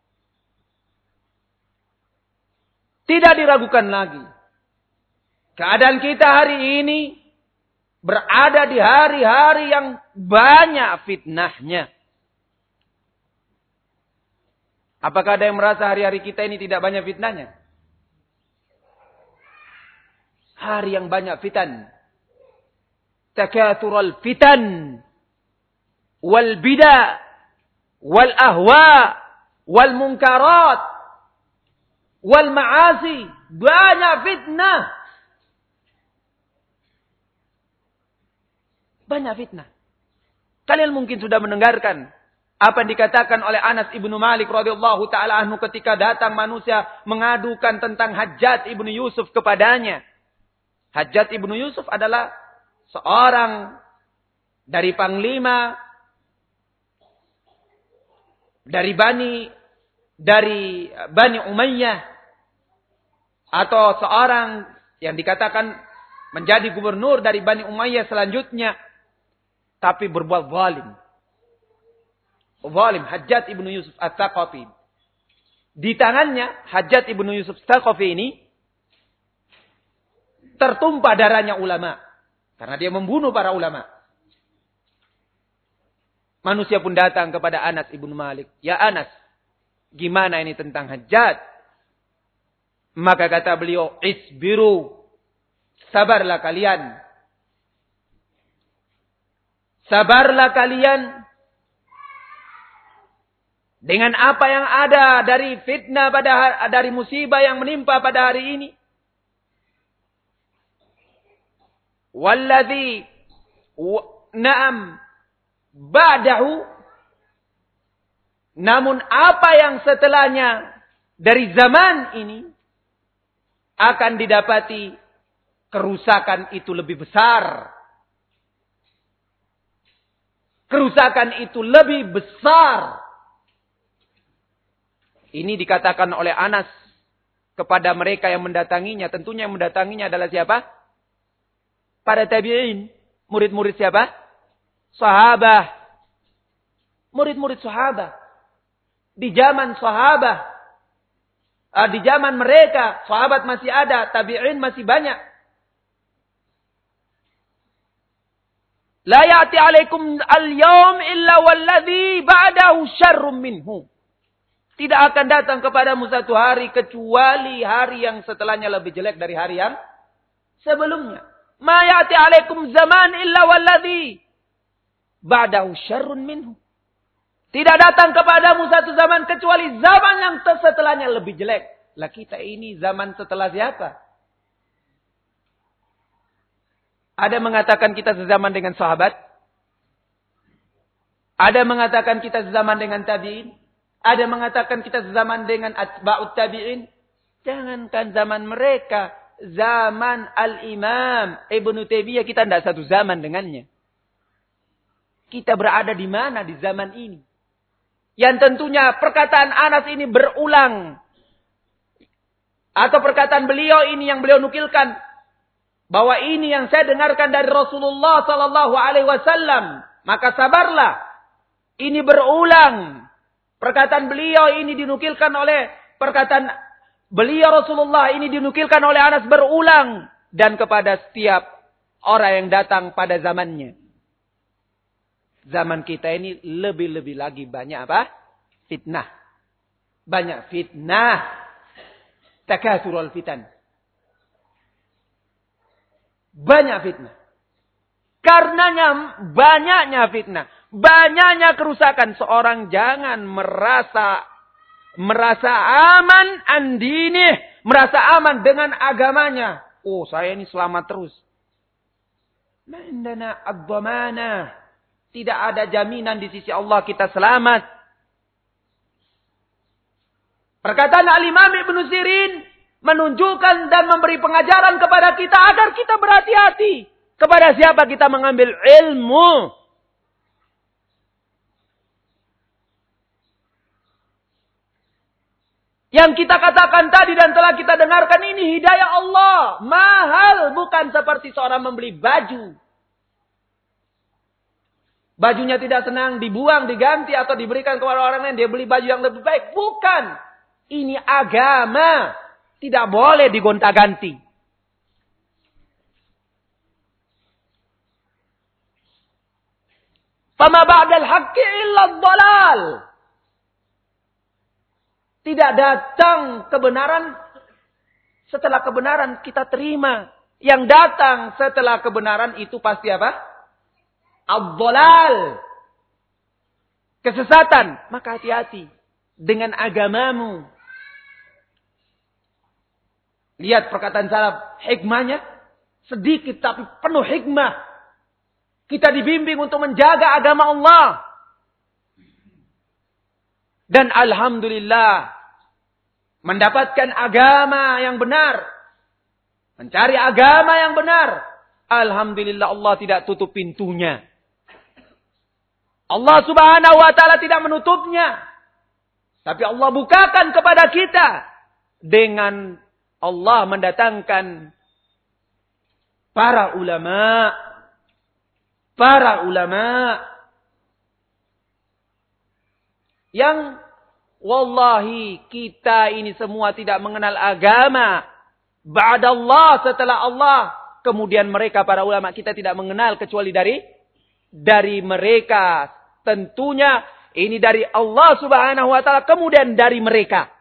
Tidak diragukan lagi. Keadaan kita hari ini berada di hari-hari yang banyak fitnahnya. Apakah ada yang merasa hari-hari kita ini tidak banyak fitnahnya? Hari yang banyak fitan. Takathural fitan. Wal bida. Wal ahwa. Wal munkarat. Wal ma'asi. Banyak fitnah. Banyak fitnah. Kalian mungkin sudah mendengarkan apa yang dikatakan oleh Anas ibnu Malik radhiyallahu taala anhu ketika datang manusia mengadukan tentang Hajjaj ibnu Yusuf kepadanya. Hajjaj ibnu Yusuf adalah seorang dari panglima dari Bani Umayyah, atau seorang yang dikatakan menjadi gubernur dari Bani Umayyah selanjutnya, tapi berbuat zalim. Zalim Hajjaj ibnu Yusuf Ats-Tsaqafi. Di tangannya Hajjaj ibnu Yusuf Ats-Tsaqafi ini tertumpah darahnya ulama karena dia membunuh para ulama. Manusia pun datang kepada Anas ibnu Malik. Ya Anas, gimana ini tentang Hajjaj? Maka kata beliau, isbiru, sabarlah kalian. Sabarlah kalian dengan apa yang ada dari fitnah dari musibah yang menimpa pada hari ini. Walladzi na'am ba'dahu, namun apa yang setelahnya dari zaman ini akan didapati kerusakan itu lebih besar. Kerusakan itu lebih besar. Ini dikatakan oleh Anas kepada mereka yang mendatanginya. Tentunya yang mendatanginya adalah siapa? Para tabi'in. Murid-murid siapa? Sahabah. Murid-murid sahabah. Di zaman sahabah. Di zaman mereka. Sahabat masih ada. Tabi'in masih banyak. La ya'ti alaikum al-yawm illa walladhi ba'dahu syarrum minhu. Tidak akan datang kepadamu satu hari kecuali hari yang setelahnya lebih jelek dari hari yang sebelumnya. Ma ya'ti alaikum zaman illa walladhi ba'dahu syarrun minhu. Tidak datang kepadamu satu zaman kecuali zaman yang setelahnya lebih jelek. Lah kita ini zaman setelah siapa? Ada mengatakan kita sezaman dengan sahabat. Ada mengatakan kita sezaman dengan tabi'in. Ada mengatakan kita sezaman dengan atba'ut tabi'in. Jangankan zaman mereka. Zaman Al-Imam Ibnu Taimiyah kita tidak satu zaman dengannya. Kita berada di mana di zaman ini? Yang tentunya perkataan Anas ini berulang. Atau perkataan beliau ini yang beliau nukilkan. Bahwa ini yang saya dengarkan dari Rasulullah SAW. Maka sabarlah. Ini berulang. Perkataan beliau ini dinukilkan oleh perkataan beliau Rasulullah ini dinukilkan oleh Anas berulang. Dan kepada setiap orang yang datang pada zamannya. Zaman kita ini lebih-lebih lagi banyak apa? Fitnah. Banyak fitnah. Takasurul fitan. Banyak fitnah. Karenanya banyaknya fitnah. Banyaknya kerusakan. Seorang jangan merasa aman andinih. Merasa aman dengan agamanya. Oh, saya ini selamat terus. Ma'indana ad-dhamanah. Tidak ada jaminan di sisi Allah kita selamat. Perkataan Al-Imam Ibnu Sirin menunjukkan dan memberi pengajaran kepada kita agar kita berhati-hati. Kepada siapa kita mengambil ilmu. Yang kita katakan tadi dan telah kita dengarkan ini hidayah Allah. Mahal, bukan seperti seorang membeli baju. Bajunya tidak senang dibuang, diganti atau diberikan kepada orang lain. Dia beli baju yang lebih baik. Bukan. Ini agama. Tidak boleh digonta-ganti. Fama ba'dal haqqi illa dhalal. Tidak datang kebenaran. Setelah kebenaran kita terima. Yang datang setelah kebenaran itu pasti apa? Ad-dhalal. Kesesatan. Maka hati-hati dengan agamamu. Lihat perkataan salaf. Hikmahnya sedikit tapi penuh hikmah. Kita dibimbing untuk menjaga agama Allah. Dan alhamdulillah. Mendapatkan agama yang benar. Mencari agama yang benar. Alhamdulillah Allah tidak tutup pintunya. Allah subhanahu wa ta'ala tidak menutupnya. Tapi Allah bukakan kepada kita. Dengan Allah mendatangkan para ulama. Para ulama. Yang wallahi kita ini semua tidak mengenal agama. Ba'dallah setelah Allah. Kemudian mereka para ulama kita tidak mengenal kecuali dari mereka. Tentunya ini dari Allah subhanahu wa ta'ala. Kemudian dari mereka.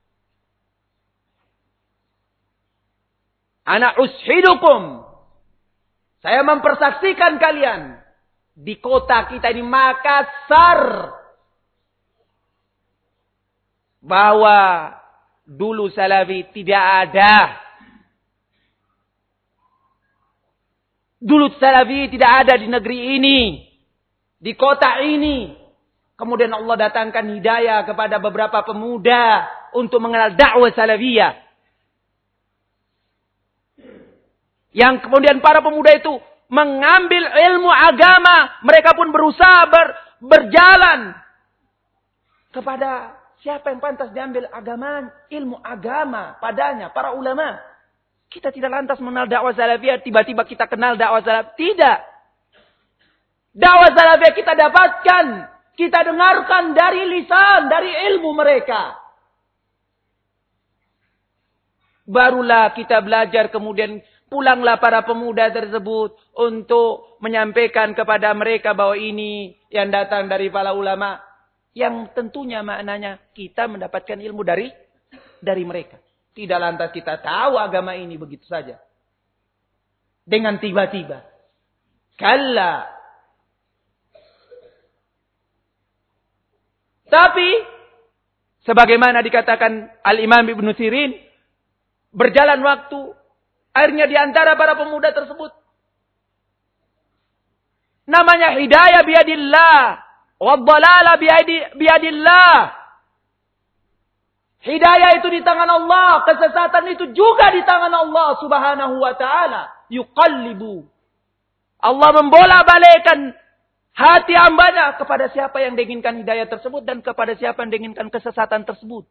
Ana ushidukum. Saya mempersaksikan kalian. Di kota kita di Makassar. Bahwa dulu Salafi tidak ada. Dulu Salafi tidak ada di negeri ini. Di kota ini. Kemudian Allah datangkan hidayah kepada beberapa pemuda. untuk mengenal dakwah salafiyah. Yang kemudian para pemuda itu mengambil ilmu agama. Mereka pun berusaha berjalan kepada siapa yang pantas diambil agama, ilmu agama padanya, para ulama. Kita tidak lantas mengenal dakwah salafiyah, tiba-tiba kita kenal dakwah salafiyah. Tidak. Dakwah salafiyah kita dapatkan, kita dengarkan dari lisan, dari ilmu mereka. Barulah kita belajar, kemudian pulanglah para pemuda tersebut untuk menyampaikan kepada mereka bahwa ini yang datang dari para ulama. Yang tentunya maknanya kita mendapatkan ilmu dari mereka. Tidak lantas kita tahu agama ini begitu saja. Dengan tiba-tiba. Kalla. Tapi, sebagaimana dikatakan Al-Imam Ibn Sirin, berjalan waktu, akhirnya di antara para pemuda tersebut, namanya hidayah biadillah, waddalala biadillah. Hidayah itu di tangan Allah, kesesatan itu juga di tangan Allah Subhanahu wa taala. Yuqallibu. Allah membolak-balikkan hati hambanya kepada siapa yang diinginkan hidayah tersebut dan kepada siapa yang diinginkan kesesatan tersebut.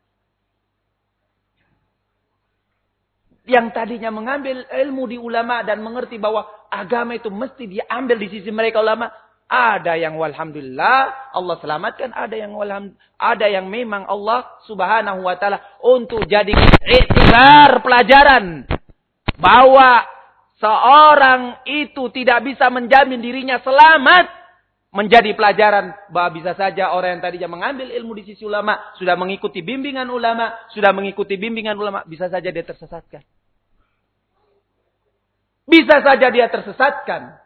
Yang tadinya mengambil ilmu di ulama dan mengerti bahwa agama itu mesti diambil di sisi mereka ulama, ada yang walhamdulillah Allah selamatkan, ada yang memang Allah Subhanahu wa taala untuk jadi iktibar pelajaran bahwa seorang itu tidak bisa menjamin dirinya selamat, menjadi pelajaran bahwa bisa saja orang yang tadinya mengambil ilmu di sisi ulama, sudah mengikuti bimbingan ulama, bisa saja dia tersesatkan. Bisa saja dia tersesatkan.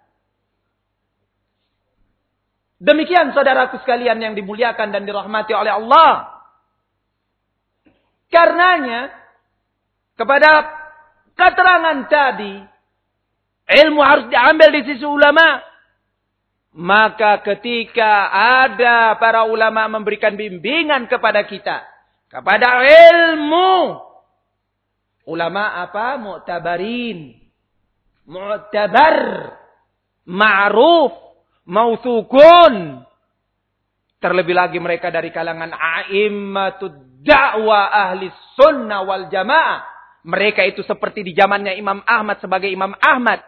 Demikian saudaraku sekalian yang dimuliakan dan dirahmati oleh Allah. Karenanya, kepada keterangan tadi, ilmu harus diambil di sisi ulama. Maka ketika ada para ulama memberikan bimbingan kepada kita, kepada ilmu, ulama apa? Mu'tabarin. Mu'tabar. Ma'ruf. Mauthukun. Terlebih lagi mereka dari kalangan a'immatud da'wah ahli sunnah wal jamaah. Mereka itu seperti di zamannya Imam Ahmad sebagai Imam Ahmad.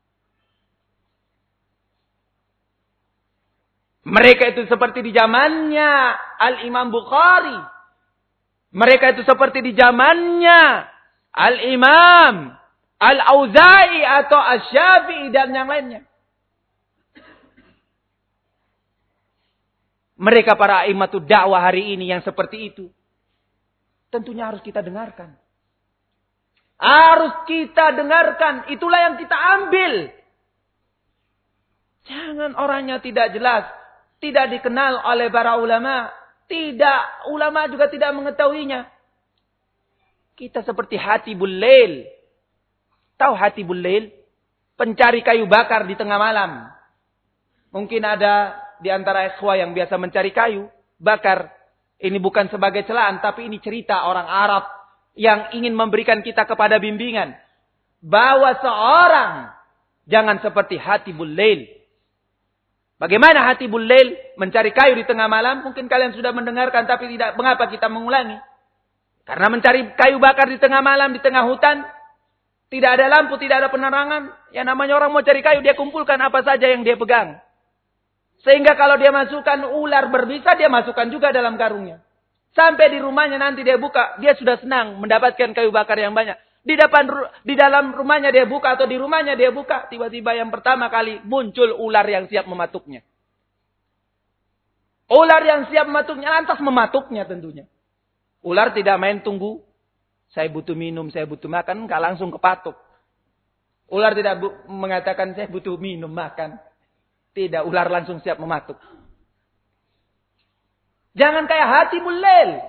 Mereka itu seperti di zamannya Al-Imam Bukhari. Mereka itu seperti di zamannya Al-Imam Al-Auza'i atau Asy-Syafi'i dan yang lainnya. Mereka para a'immatud dakwah hari ini yang seperti itu. Tentunya harus kita dengarkan. Harus kita dengarkan. Itulah yang kita ambil. Jangan orangnya tidak jelas. Tidak dikenal oleh para ulama. Ulama juga tidak mengetahuinya. Kita seperti Hatibul Lail. Tahu Hatibul Lail? Pencari kayu bakar di tengah malam. Mungkin ada di antara ikhwah yang biasa mencari kayu bakar. Ini bukan sebagai celaan, tapi ini cerita orang Arab yang ingin memberikan kita kepada bimbingan. Bahwa seorang jangan seperti Hatibul Lail. Bagaimana Hatibul Lail mencari kayu di tengah malam? Mungkin kalian sudah mendengarkan, tapi tidak. Mengapa kita mengulangi? Karena mencari kayu bakar di tengah malam, di tengah hutan. Tidak ada lampu, tidak ada penerangan. Yang namanya orang mau cari kayu, dia kumpulkan apa saja yang dia pegang. Sehingga kalau dia masukkan ular berbisa, dia masukkan juga dalam karungnya. Sampai di rumahnya nanti dia buka, dia sudah senang mendapatkan kayu bakar yang banyak. Di dalam rumahnya dia buka atau di rumahnya dia buka, tiba-tiba yang pertama kali muncul ular yang siap mematuknya. Ular yang siap mematuknya, lantas mematuknya tentunya. Ular tidak main tunggu, saya butuh minum, saya butuh makan, enggak langsung kepatuk. Ular tidak mengatakan saya butuh minum, makan. Tidak, ular langsung siap mematuk. Jangan kayak Hatibul Lail.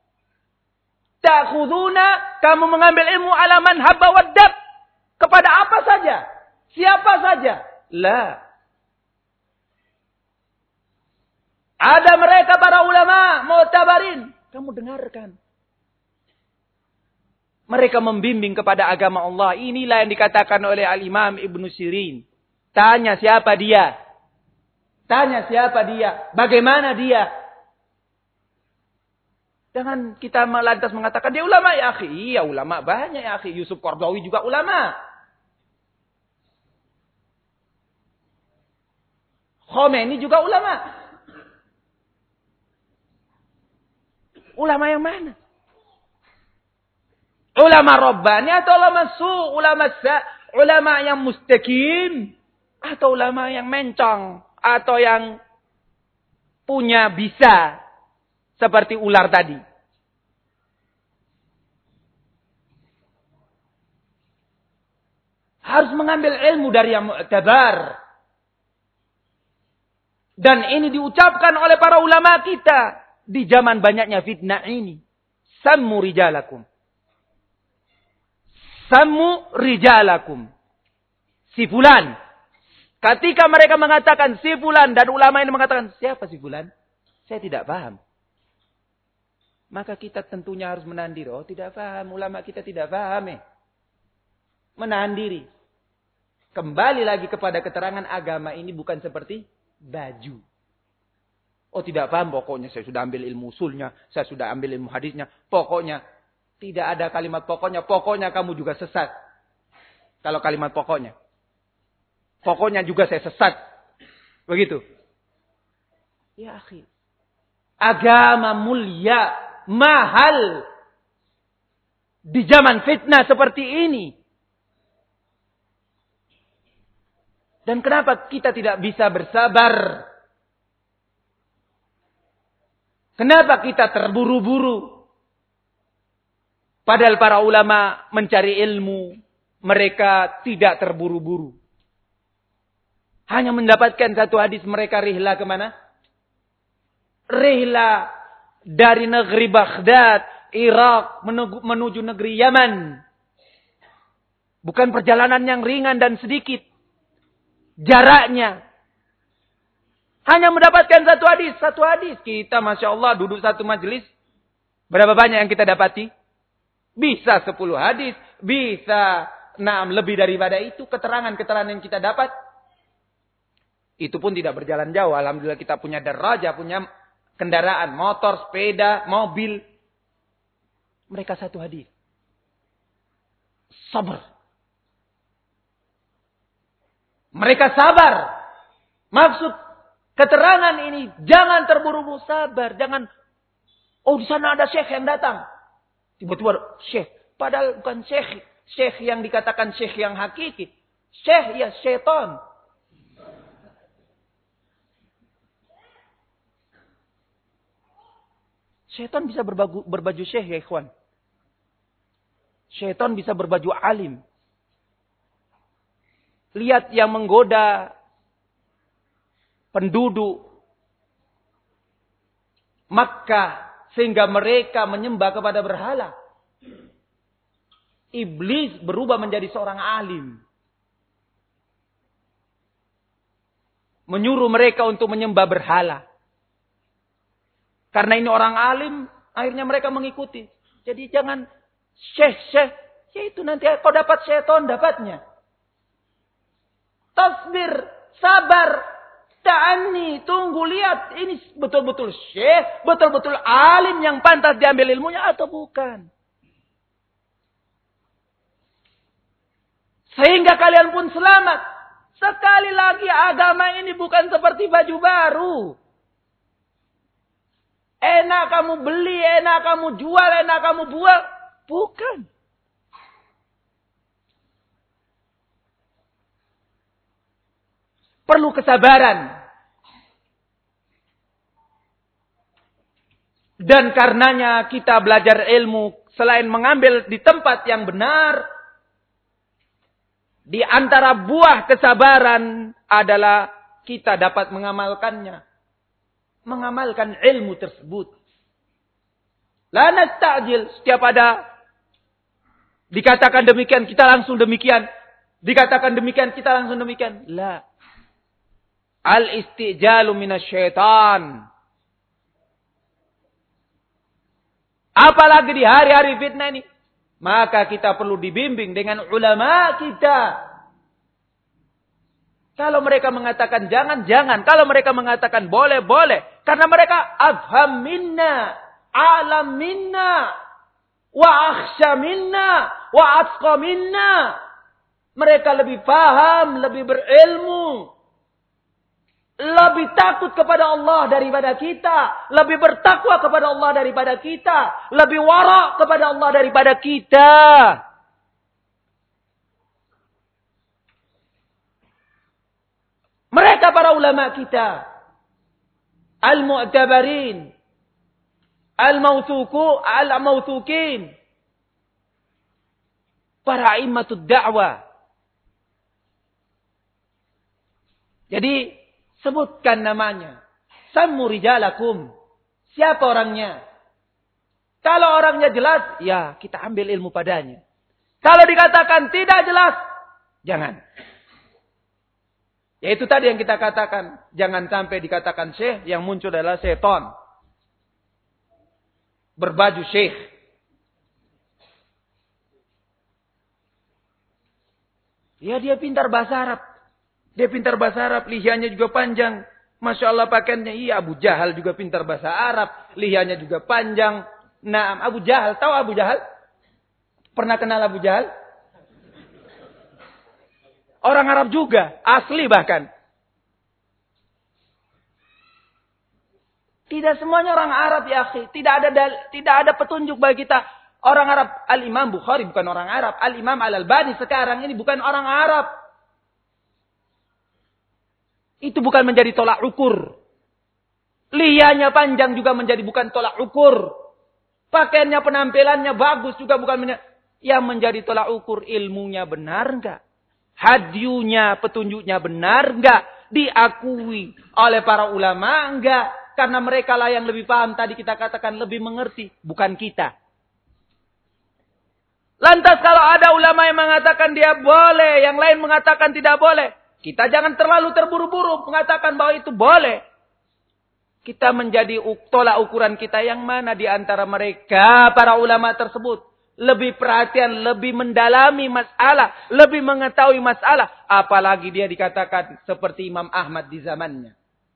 Ta'khuduna, kamu mengambil ilmu ala man habba waddab. Kepada apa saja. Siapa saja. La. Ada mereka para ulama, mu'tabarin. Kamu dengarkan. Mereka membimbing kepada agama Allah. Inilah yang dikatakan oleh Al-Imam Ibnu Sirin. Tanya siapa dia? Tanya siapa dia? Bagaimana dia? Jangan kita lantas mengatakan dia ulama ya akhi. Iya ulama banyak ya akhi. Yusuf Qaradawi juga ulama. Khomeini juga ulama. Ulama yang mana? Ulama Rabbani atau ulama ulama yang mustaqim? Atau ulama yang mencong? Atau yang punya bisa? Seperti ular tadi. Harus mengambil ilmu dari yang mu'tabar. Dan ini diucapkan oleh para ulama kita. Di zaman banyaknya fitnah ini. Sammu rijalakum. Sammu rijalakum. Si fulan. Ketika mereka mengatakan si fulan. Dan ulama ini mengatakan siapa si fulan? Saya tidak paham. Maka kita tentunya harus menahan diri. Oh tidak paham. Ulama kita tidak paham. Menahan diri. Kembali lagi kepada keterangan agama ini bukan seperti baju. Oh tidak paham. Pokoknya saya sudah ambil ilmu usulnya. Saya sudah ambil ilmu hadisnya. Pokoknya. Tidak ada kalimat pokoknya. Pokoknya kamu juga sesat. Kalau kalimat pokoknya. Pokoknya juga saya sesat. Begitu. Ya akhi. Agama mulia. Mahal. Di zaman fitnah seperti ini. Dan kenapa kita tidak bisa bersabar? Kenapa kita terburu-buru? Padahal para ulama mencari ilmu. Mereka tidak terburu-buru. Hanya mendapatkan satu hadis mereka rihla kemana? Rihla dari negeri Baghdad, Irak, menuju negeri Yaman. Bukan perjalanan yang ringan dan sedikit. Jaraknya. Hanya mendapatkan satu hadis. Satu hadis. Kita Masya Allah duduk satu majelis. Berapa banyak yang kita dapati? Bisa 10 hadis. Bisa 6 lebih daripada itu. Keterangan-keterangan yang kita dapat. Itu pun tidak berjalan jauh. Alhamdulillah kita punya daraja, punya kendaraan, motor, sepeda, mobil. Mereka satu hadis. Sabar. Mereka sabar. Maksud keterangan ini jangan terburu-buru, sabar, jangan oh di sana ada syekh yang datang. Tiba-tiba syekh, padahal bukan syekh, syekh yang dikatakan syekh yang hakiki. Syekh ya syaitan. Syaitan bisa berbaju syekh ya ikhwan. Syaitan bisa berbaju alim. Lihat yang menggoda penduduk Makkah sehingga mereka menyembah kepada berhala. Iblis berubah menjadi seorang alim. Menyuruh mereka untuk menyembah berhala. Karena ini orang alim, akhirnya mereka mengikuti. Jadi jangan syekh. Ya itu nanti kau dapat syaitan dapatnya. Tasbir, sabar, ta'anni, tunggu lihat. Ini betul-betul syekh, betul-betul alim yang pantas diambil ilmunya atau bukan. Sehingga kalian pun selamat. Sekali lagi agama ini bukan seperti baju baru. Enak kamu beli, enak kamu jual, enak kamu buang. Bukan. Perlu kesabaran. Dan karenanya kita belajar ilmu selain mengambil di tempat yang benar. Di antara buah kesabaran adalah kita dapat mengamalkannya. Mengamalkan ilmu tersebut. La nasta'jil. Setiap ada dikatakan demikian, kita langsung demikian. Dikatakan demikian, kita langsung demikian. La. Al-istijalu minasyaitan. Apalagi di hari-hari fitnah ini. Maka kita perlu dibimbing dengan ulama kita. Kalau mereka mengatakan jangan, jangan. Kalau mereka mengatakan boleh, boleh. Karena mereka afham minna, alam minna, wa akhsha minna, wa atqa minna. Mereka lebih paham, lebih berilmu. Lebih takut kepada Allah daripada kita. Lebih bertakwa kepada Allah daripada kita. Lebih wara' kepada Allah daripada kita. Mereka para ulama kita. Al-mu'tabarin. Al-mawthukin. Para immatud da'wah. Jadi, sebutkan namanya. Sammu rijalakum. Siapa orangnya? Kalau orangnya jelas, ya kita ambil ilmu padanya. Kalau dikatakan tidak jelas, jangan. Yaitu tadi yang kita katakan. Jangan sampai dikatakan syekh, yang muncul adalah setan. Berbaju syekh. Ya dia pintar bahasa Arab. Dia pintar bahasa Arab, lihyanya juga panjang. Masya Allah pakaiannya. Iya, Abu Jahal juga pintar bahasa Arab. Lihyanya juga panjang. Nah, Abu Jahal. Tahu Abu Jahal? Pernah kenal Abu Jahal? Orang Arab juga. Asli bahkan. Tidak semuanya orang Arab ya akhi. Tidak ada petunjuk bagi kita. Orang Arab. Al-Imam Bukhari bukan orang Arab. Al-Imam Al-Albani sekarang ini bukan orang Arab. Itu bukan menjadi tolak ukur. Lihyanya panjang juga menjadi bukan tolak ukur. Pakaiannya, penampilannya bagus juga bukan menjadi. Yang menjadi tolak ukur ilmunya benar enggak? Hadyunya, petunjuknya benar enggak? Diakui oleh para ulama enggak? Karena mereka lah yang lebih paham. Tadi kita katakan lebih mengerti. Bukan kita. Lantas kalau ada ulama yang mengatakan dia boleh. Yang lain mengatakan tidak boleh. Kita jangan terlalu terburu-buru mengatakan bahwa itu boleh. Kita menjadi tolak ukuran kita yang mana di antara mereka, para ulama tersebut. Lebih perhatian, lebih mendalami masalah, lebih mengetahui masalah. Apalagi dia dikatakan seperti Imam Ahmad di zamannya.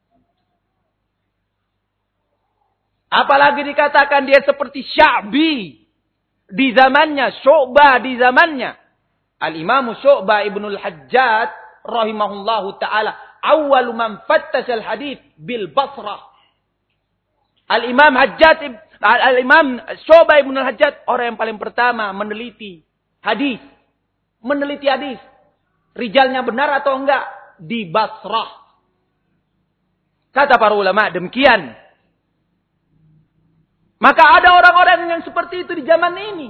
Apalagi dikatakan dia seperti Sya'bi di zamannya, Syu'bah di zamannya. Al-Imam Syu'bah Ibnul Hajjaj rahimahullahu ta'ala. Awal man fattasha al-hadith bil Basrah. Al-Imam Syu'bah Ibnul Hajjaj. Orang yang paling pertama meneliti hadis. Meneliti hadis. Rijalnya benar atau enggak. Di Basrah. Kata para ulama demikian. Maka ada orang-orang yang seperti itu di zaman ini.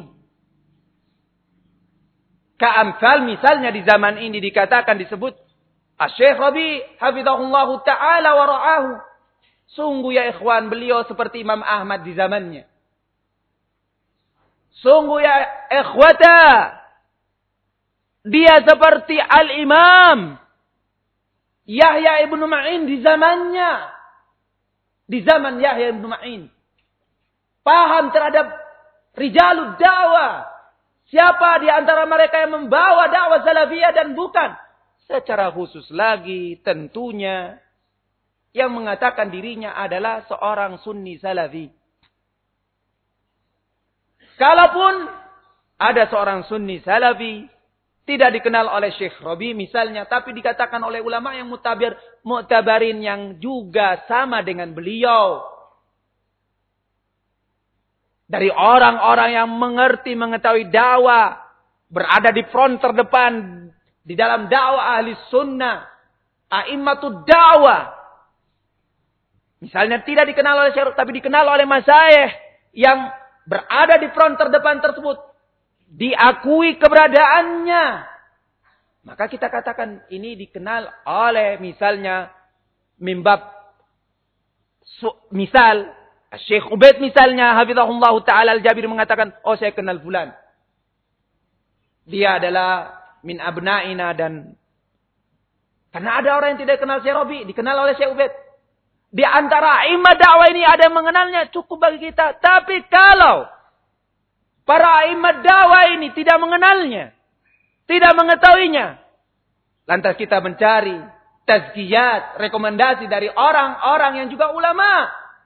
Ka'amsal misalnya di zaman ini dikatakan disebut Asy-Syaikh Rabi hafizahullahu ta'ala wa ra'ahu. Sungguh ya ikhwan, beliau seperti Imam Ahmad di zamannya. Sungguh ya ikhwata, dia seperti Al-Imam Yahya ibn Ma'in di zamannya. Di zaman Yahya ibn Ma'in. Paham terhadap rijalud dakwah. Siapa di antara mereka yang membawa dakwah salafiyah dan bukan. Secara khusus lagi tentunya yang mengatakan dirinya adalah seorang sunni salafi. Kalaupun ada seorang sunni salafi tidak dikenal oleh Syekh Rabi misalnya, tapi dikatakan oleh ulama yang mu'tabarin yang juga sama dengan beliau. Dari orang-orang yang mengerti, mengetahui dakwah. Berada di front terdepan. Di dalam dakwah ahli sunnah. A'immatud dakwah. Misalnya tidak dikenal oleh Syekh, tapi dikenal oleh masyayikh. Yang berada di front terdepan tersebut. Diakui keberadaannya. Maka kita katakan ini dikenal oleh misalnya. Misal. Syekh Ubaid misalnya, hafizahullah ta'ala al-Jabir mengatakan, oh saya kenal fulan. Dia adalah min abna'ina dan karena ada orang yang tidak kenal Syekh Rabi, dikenal oleh Syekh Ubaid. Di antara imam dakwah ini ada yang mengenalnya, cukup bagi kita. Tapi kalau Para imam dakwah ini tidak mengenalnya. Tidak mengetahuinya. Lantas kita mencari tazkiyat, rekomendasi dari orang-orang yang juga ulama.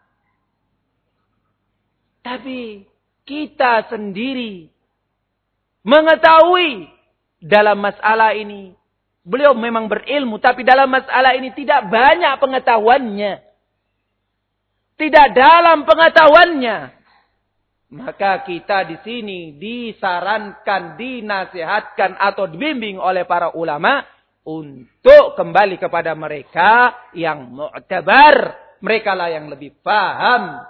Tapi kita sendiri mengetahui dalam masalah ini. Beliau memang berilmu, tapi dalam masalah ini tidak banyak pengetahuannya. Tidak dalam pengetahuannya. Maka kita di sini disarankan, dinasihatkan atau dibimbing oleh para ulama untuk kembali kepada mereka yang mu'tabar. Mereka lah yang lebih paham.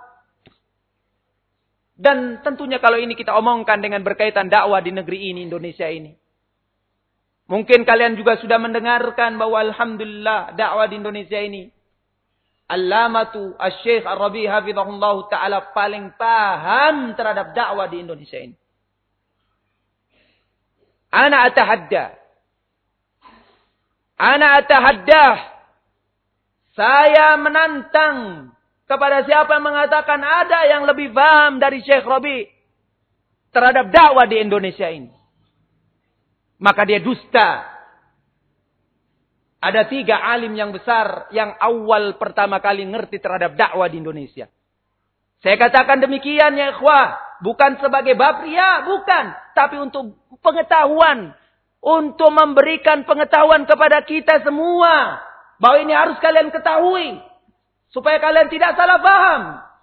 Dan tentunya kalau ini kita omongkan dengan berkaitan dakwah di negeri ini, Indonesia ini. Mungkin kalian juga sudah mendengarkan bahwa alhamdulillah dakwah di Indonesia ini. Allamatu Asy-Syaikh Ar-Rabi' hafizahullah ta'ala paling paham terhadap dakwah di Indonesia ini. Ana atahaddah. Saya menantang kepada siapa yang mengatakan ada yang lebih paham dari Syekh Rabi' terhadap dakwah di Indonesia ini. Maka dia dusta. Ada 3 alim yang besar yang awal pertama kali ngerti terhadap dakwah di Indonesia. Saya katakan demikian ya ikhwah. Bukan sebagai bab riya, bukan. Tapi untuk pengetahuan. Untuk memberikan pengetahuan kepada kita semua. Bahwa ini harus kalian ketahui. Supaya kalian tidak salah paham.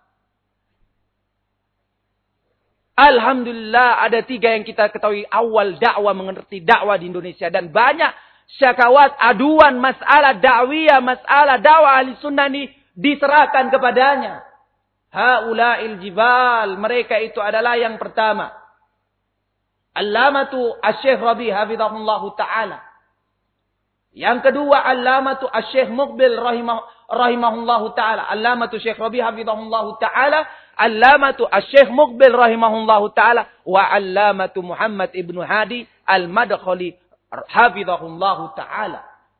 Alhamdulillah ada 3 yang kita ketahui awal dakwah mengerti dakwah di Indonesia. Dan banyak syakawat, aduan, masalah dakwiyah, masalah dakwah ahli sunnah ini diserahkan kepadanya. Haula'il jibal. Mereka itu adalah yang pertama. Allamatu Asy-Syaikh Rabi' hafizahullahu ta'ala. Yang kedua, Allamatu Asy-Syaikh Muqbil rahimahullahu ta'ala. Allamatu Syekh Rabi' hafizahullahu ta'ala. Allamatu Asy-Syaikh Muqbil rahimahullahu ta'ala. Wa Allamatu Muhammad ibn Hadi al-Madkhali hafizahullahu ta'ala.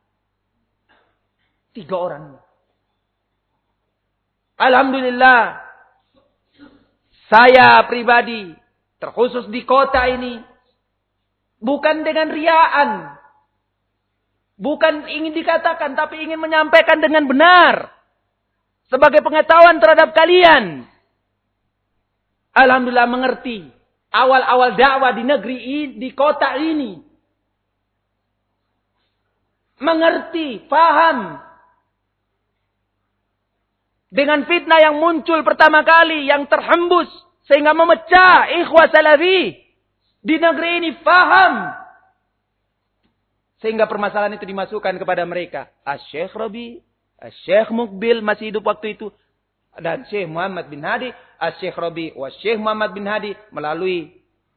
3 orang. Alhamdulillah. Saya pribadi. Terkhusus di kota ini. Bukan dengan riaan. Bukan ingin dikatakan. Tapi ingin menyampaikan dengan benar. Sebagai pengetahuan terhadap kalian. Alhamdulillah mengerti. Awal-awal dakwah di negeri ini. Di kota ini. Mengerti, paham. Dengan fitnah yang muncul pertama kali, yang terhembus. Sehingga memecah ikhwah salafi. Di negeri ini, paham. Sehingga permasalahan itu dimasukkan kepada mereka. Asy-Syaikh Rabi', Asy-Syaikh Muqbil masih hidup waktu itu. Dan Syekh Muhammad bin Hadi, Asy-Syaikh Rabi' wa Syekh Muhammad bin Hadi melalui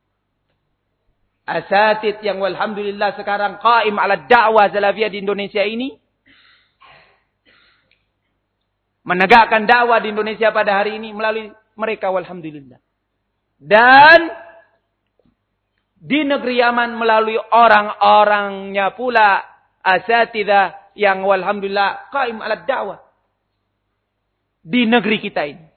asatid yang alhamdulillah sekarang qaim ala dakwah salafiyah di Indonesia ini. Menegakkan dakwah di Indonesia pada hari ini melalui mereka alhamdulillah. Dan di negeri Yaman melalui orang-orangnya pula asatidah yang alhamdulillah qaim ala dakwah di negeri kita ini.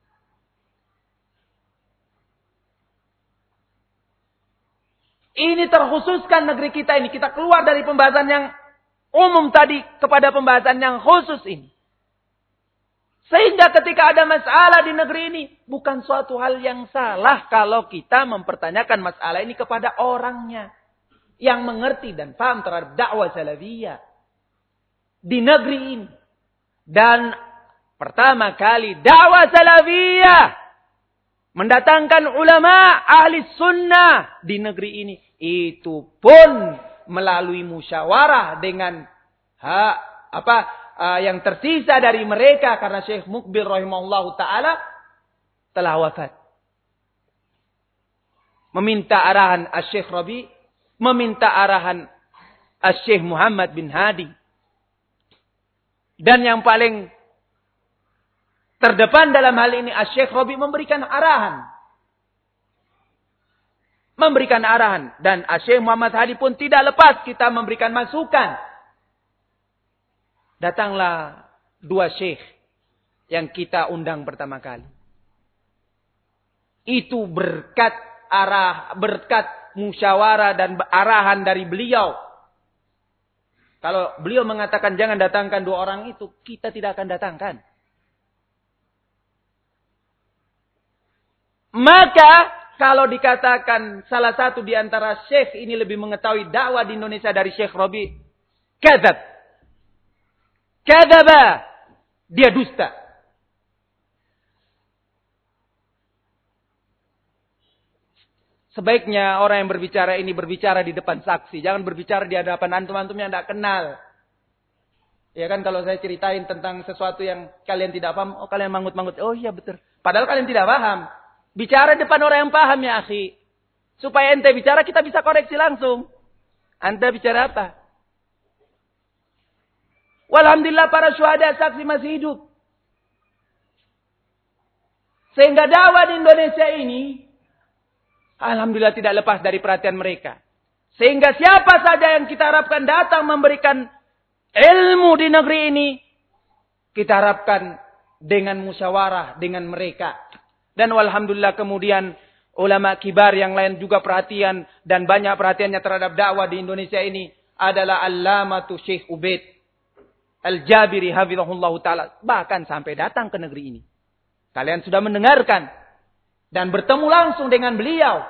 Ini terkhususkan negeri kita ini. Kita keluar dari pembahasan yang umum tadi kepada pembahasan yang khusus ini. Sehingga ketika ada masalah di negeri ini, bukan suatu hal yang salah kalau kita mempertanyakan masalah ini kepada orangnya. Yang mengerti dan paham terhadap dakwah salafiyah. Di negeri ini. Dan pertama kali dakwah salafiyah mendatangkan ulama ahli sunnah di negeri ini. Itu pun melalui musyawarah dengan yang tersisa dari mereka. Karena Syekh Muqbil rahimahullahu ta'ala telah wafat. Meminta arahan Asy-Syaikh Rabi'. Meminta arahan Asy-Syaikh Muhammad bin Hadi. Dan yang paling terdepan dalam hal ini Asy-Syaikh Rabi' memberikan arahan. Memberikan arahan. Dan Asy-Syaikh Muhammad Hadi pun tidak lepas kita memberikan masukan. Datanglah 2 syekh yang kita undang pertama kali. Itu berkat berkat musyawarah dan arahan dari beliau. Kalau beliau mengatakan jangan datangkan 2 orang itu, kita tidak akan datangkan. Maka kalau dikatakan salah satu di antara syekh ini lebih mengetahui dakwah di Indonesia dari Syekh Rabi, kadzab. Kadzaba. Dia dusta. Sebaiknya orang yang berbicara ini berbicara di depan saksi. Jangan berbicara di hadapan antum-antum yang tidak kenal. Ya kan kalau saya ceritain tentang sesuatu yang kalian tidak paham. Oh kalian mangut-mangut. Oh iya betul. Padahal kalian tidak paham. Bicara depan orang yang paham ya akhi. Supaya ente bicara kita bisa koreksi langsung. Anda bicara apa? Walhamdulillah para syuhada saksi masih hidup. Sehingga dakwah di Indonesia ini, alhamdulillah tidak lepas dari perhatian mereka. Sehingga siapa saja yang kita harapkan datang memberikan ilmu di negeri ini, kita harapkan dengan musyawarah dengan mereka. Dan alhamdulillah kemudian ulama kibar yang lain juga perhatian dan banyak perhatiannya terhadap dakwah di Indonesia ini adalah Allamatu Syekh Ubaid Al-Jabiri hafizahullah ta'ala. Bahkan sampai datang ke negeri ini. Kalian sudah mendengarkan. Dan bertemu langsung dengan beliau.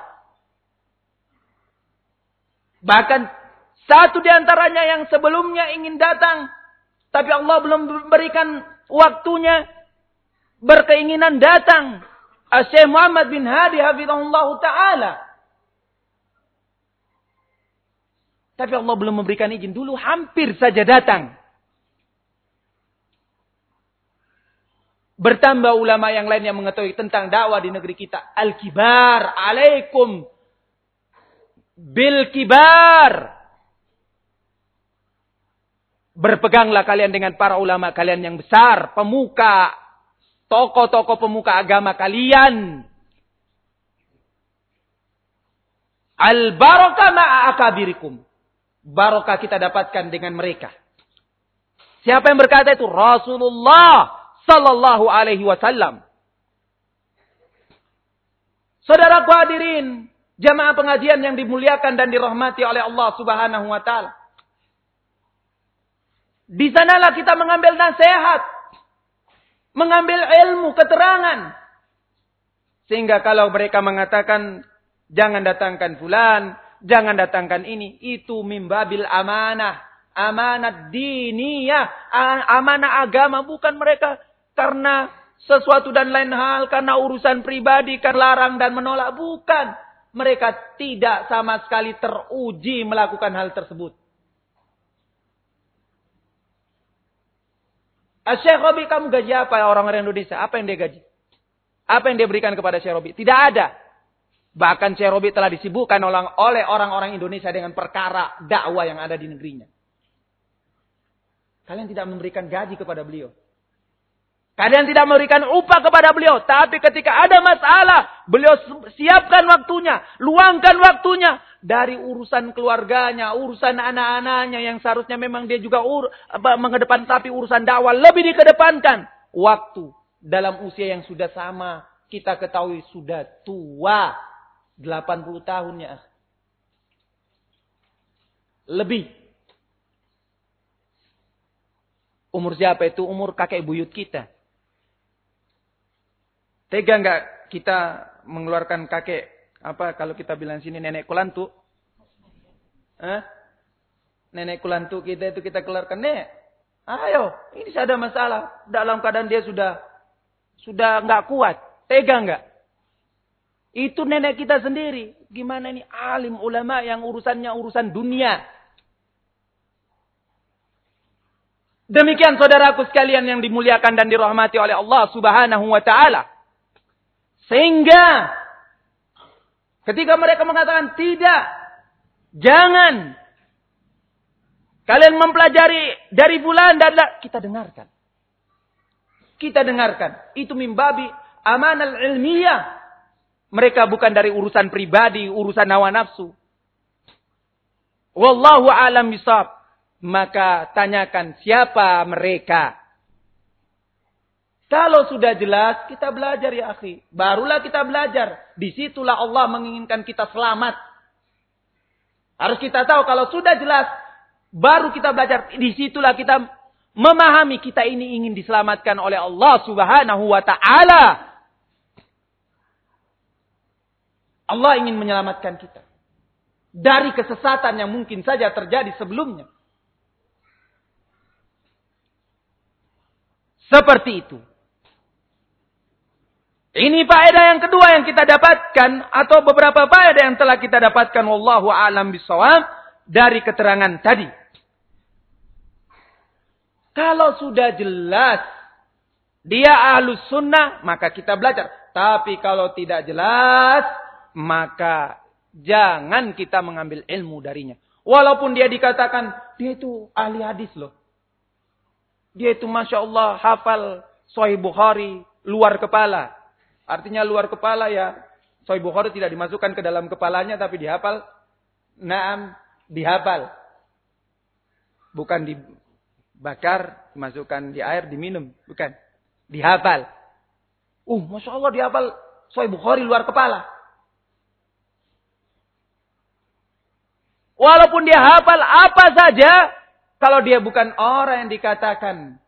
Bahkan satu di antaranya yang sebelumnya ingin datang. Tapi Allah belum memberikan waktunya. Berkeinginan datang. Syekh Muhammad bin Hadi hafizahullah ta'ala. Tapi Allah belum memberikan izin dulu. Hampir saja datang. Bertambah ulama yang lain yang mengetahui tentang dakwah di negeri kita. Al-kibar. Alaikum. Bil kibar. Berpeganglah kalian dengan para ulama kalian yang besar. Pemuka. Tokoh-tokoh pemuka agama kalian. Al-barakah ma'akabirikum. Barakah kita dapatkan dengan mereka. Siapa yang berkata itu? Rasulullah sallallahu alaihi wasallam. Saudaraku hadirin, jamaah pengajian yang dimuliakan dan dirahmati oleh Allah Subhanahu wa taala. Di sanalah kita mengambil nasihat, mengambil ilmu, keterangan. Sehingga kalau mereka mengatakan jangan datangkan fulan, jangan datangkan ini, itu mimbabil amanah, amanat diniyah, amanah agama, bukan mereka karena sesuatu dan lain hal, karena urusan pribadi, karena larang dan menolak. Bukan. Mereka tidak sama sekali teruji melakukan hal tersebut. Syekh Rabi, kamu gaji apa orang-orang Indonesia? Apa yang dia gaji? Apa yang dia berikan kepada Syekh Rabi? Tidak ada. Bahkan Syekh Rabi telah disibukkan oleh orang-orang Indonesia dengan perkara dakwah yang ada di negerinya. Kalian tidak memberikan gaji kepada beliau. Kalian tidak memberikan upah kepada beliau. Tapi ketika ada masalah, beliau siapkan waktunya. Luangkan waktunya. Dari urusan keluarganya, urusan anak-anaknya. Yang seharusnya memang dia juga mengedepan. Tapi urusan dakwah lebih dikedepankan. Waktu dalam usia yang sudah sama. Kita ketahui sudah tua. 80 tahun ya. Lebih. Umur siapa itu? Umur kakek buyut kita. Tega enggak kita mengeluarkan kakek, apa kalau kita bilang sini nenek kulantu? Nenek kulantu kita itu kita keluarkan, nek. Ayo, ini ada masalah. Dalam keadaan dia sudah enggak kuat. Tega enggak? Itu nenek kita sendiri. Gimana ini alim ulama yang urusannya urusan dunia. Demikian saudaraku sekalian yang dimuliakan dan dirahmati oleh Allah Subhanahu wa taala. Sehingga ketika mereka mengatakan tidak, jangan kalian mempelajari dari bulan dan kita dengarkan. Kita dengarkan. Itu mimbabi amanal ilmiah. Mereka bukan dari urusan pribadi, urusan hawa nafsu. Wallahu a'lam bishawab. Maka tanyakan siapa mereka. Kalau sudah jelas, kita belajar ya akhi. Barulah kita belajar. Disitulah Allah menginginkan kita selamat. Harus kita tahu kalau sudah jelas, baru kita belajar. Disitulah kita memahami kita ini ingin diselamatkan oleh Allah Subhanahu wa ta'ala. Allah ingin menyelamatkan kita dari kesesatan yang mungkin saja terjadi sebelumnya. Seperti itu. Ini faedah yang kedua yang kita dapatkan, atau beberapa faedah yang telah kita dapatkan, wallahu a'lam bishawab, dari keterangan tadi. Kalau sudah jelas dia ahlus sunnah, maka kita belajar. Tapi kalau tidak jelas, maka jangan kita mengambil ilmu darinya. Walaupun dia dikatakan, dia itu ahli hadis loh. Dia itu Masya Allah hafal Sahih Bukhari luar kepala. Artinya luar kepala ya, Sahih Bukhari tidak dimasukkan ke dalam kepalanya, tapi dihafal. Naam, dihafal. Bukan dibakar, dimasukkan di air, diminum. Bukan. Dihafal. Masya Allah dihafal Sahih Bukhari luar kepala. Walaupun dia hafal apa saja, kalau dia bukan orang yang dikatakan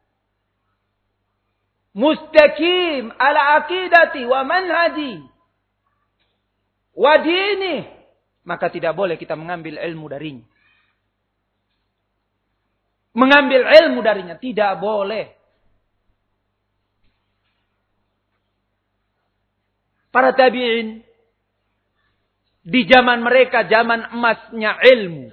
mustaqim ala aqidati wa manhaji wa dini, maka tidak boleh kita mengambil ilmu darinya. Mengambil ilmu darinya tidak boleh. Para tabi'in di zaman mereka, zaman emasnya ilmu,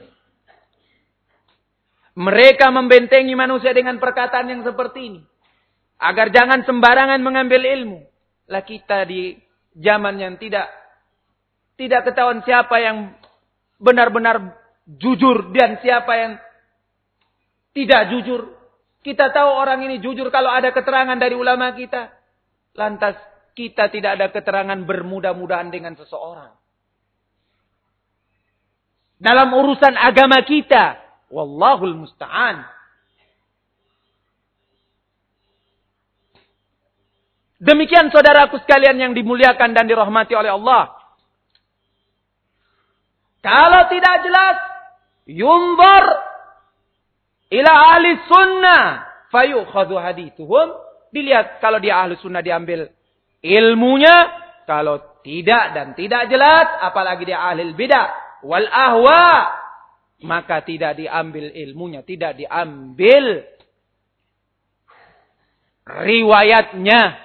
mereka membentengi manusia dengan perkataan yang seperti ini. Agar jangan sembarangan mengambil ilmu. Lah kita di zaman yang tidak ketahuan siapa yang benar-benar jujur dan siapa yang tidak jujur. Kita tahu orang ini jujur kalau ada keterangan dari ulama kita. Lantas kita tidak ada keterangan bermudah-mudahan dengan seseorang. Dalam urusan agama kita. Wallahul musta'an. Demikian saudaraku sekalian yang dimuliakan dan dirahmati oleh Allah. Kalau tidak jelas, yunzar ila ahli sunnah fayukhadhu hadithuhum. Dilihat kalau dia ahli sunnah diambil ilmunya. Kalau tidak dan tidak jelas, apalagi dia ahli bidah wal ahwa, maka tidak diambil ilmunya, tidak diambil riwayatnya.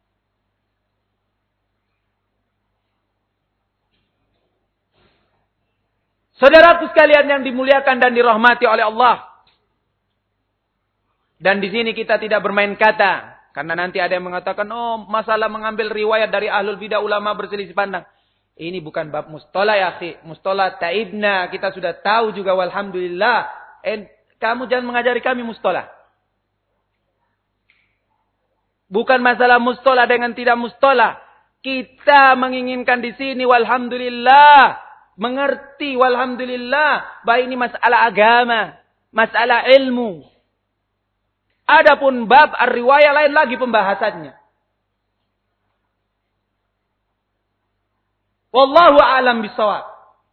Saudaraku sekalian yang dimuliakan dan dirahmati oleh Allah. Dan di sini kita tidak bermain kata. Karena nanti ada yang mengatakan, masalah mengambil riwayat dari ahlul bidah ulama berselisih pandang. Ini bukan bab mustalah ya akhi. Mustalah taibna. Kita sudah tahu juga walhamdulillah. Kamu jangan mengajari kami mustalah. Bukan masalah mustalah dengan tidak mustalah. Kita menginginkan di sini walhamdulillah. Mengerti walhamdulillah bahwa ini masalah agama, masalah ilmu. Adapun bab ar-riwayah lain lagi pembahasannya. Wallahu a'lam bishawab.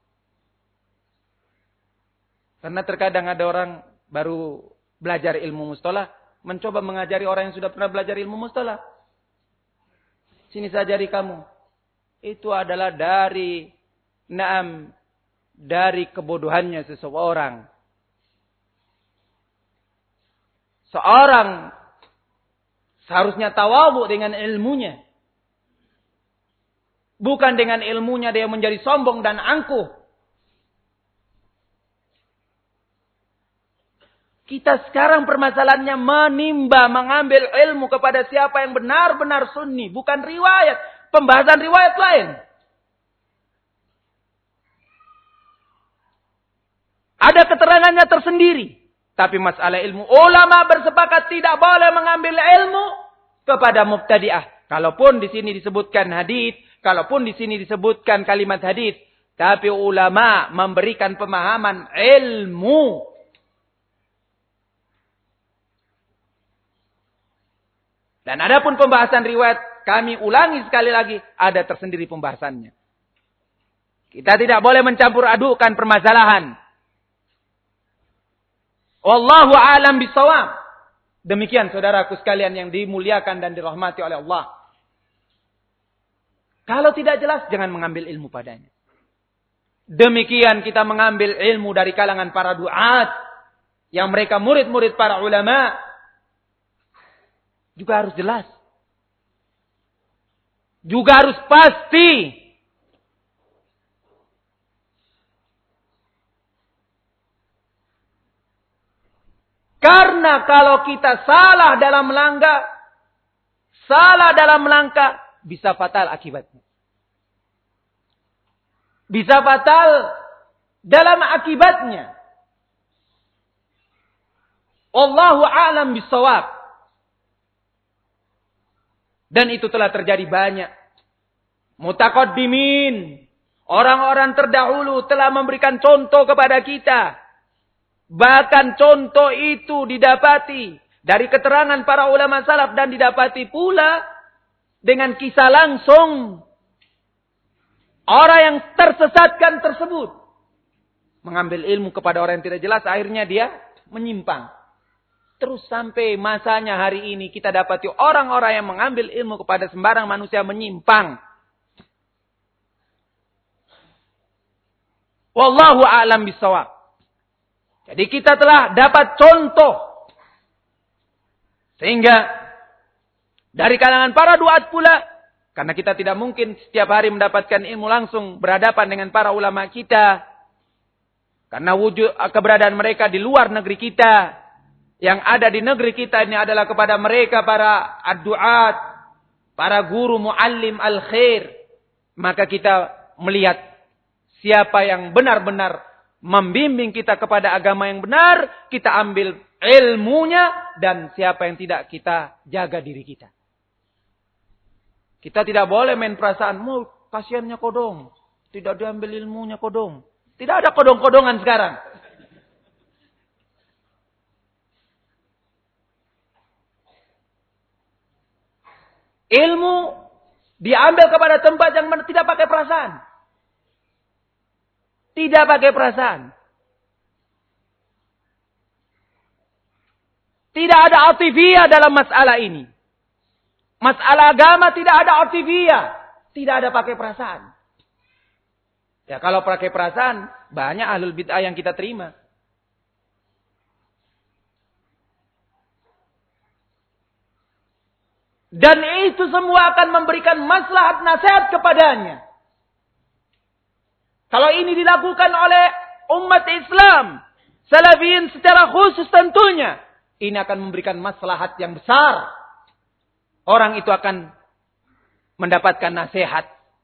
Karena terkadang ada orang baru belajar ilmu mustalah, mencoba mengajari orang yang sudah pernah belajar ilmu mustalah. Sini saya ajari kamu. Itu adalah dari kebodohannya seseorang. Seorang seharusnya tawadhu dengan ilmunya. Bukan dengan ilmunya dia menjadi sombong dan angkuh. Kita sekarang permasalahannya menimba, mengambil ilmu kepada siapa yang benar-benar sunni. Bukan riwayat. Pembahasan riwayat lain. Ada keterangannya tersendiri. Tapi masalah ilmu. Ulama bersepakat tidak boleh mengambil ilmu kepada mubtadi'ah. Kalaupun di sini disebutkan hadits. Kalaupun di sini disebutkan kalimat hadits. Tapi ulama memberikan pemahaman ilmu. Dan adapun pembahasan riwayat, kami ulangi sekali lagi, ada tersendiri pembahasannya. Kita tidak boleh mencampur adukan permasalahan. Wallahu a'lam bishawab. Demikian saudaraku sekalian yang dimuliakan dan dirahmati oleh Allah. Kalau tidak jelas, jangan mengambil ilmu padanya. Demikian kita mengambil ilmu dari kalangan para duat, yang mereka murid-murid para ulama, juga harus jelas. Juga harus pasti. Karena kalau kita salah dalam langkah, bisa fatal akibatnya. Bisa fatal dalam akibatnya. Wallahu a'lam bishawab. Dan itu telah terjadi banyak. Mutaqaddimin, orang-orang terdahulu telah memberikan contoh kepada kita. Bahkan contoh itu didapati dari keterangan para ulama salaf dan didapati pula dengan kisah langsung orang yang tersesatkan tersebut. Mengambil ilmu kepada orang yang tidak jelas, akhirnya dia menyimpang. Terus sampai masanya hari ini kita dapati orang-orang yang mengambil ilmu kepada sembarang manusia menyimpang. Wallahu a'lam bishawab. Jadi kita telah dapat contoh. Sehingga dari kalangan para duat pula, karena kita tidak mungkin setiap hari mendapatkan ilmu langsung berhadapan dengan para ulama kita. Karena wujud keberadaan mereka di luar negeri kita. Yang ada di negeri kita ini adalah kepada mereka para ad-duat, para guru muallim al-khair. Maka kita melihat siapa yang benar-benar membimbing kita kepada agama yang benar, kita ambil ilmunya, dan siapa yang tidak, kita jaga diri kita. Kita tidak boleh main perasaan, kasihannya kodong, tidak diambil ilmunya kodong. Tidak ada kodong-kodongan sekarang. Ilmu diambil kepada tempat yang tidak pakai perasaan. Tidak pakai perasaan. Tidak ada atifiyah dalam masalah ini. Masalah agama tidak ada atifiyah. Tidak ada pakai perasaan. Ya kalau pakai perasaan, banyak ahlul bid'ah yang kita terima. Dan itu semua akan memberikan maslahat nasihat kepadanya. Kalau ini dilakukan oleh umat Islam, salafiyin secara khusus tentunya, ini akan memberikan maslahat yang besar. Orang itu akan mendapatkan nasihat.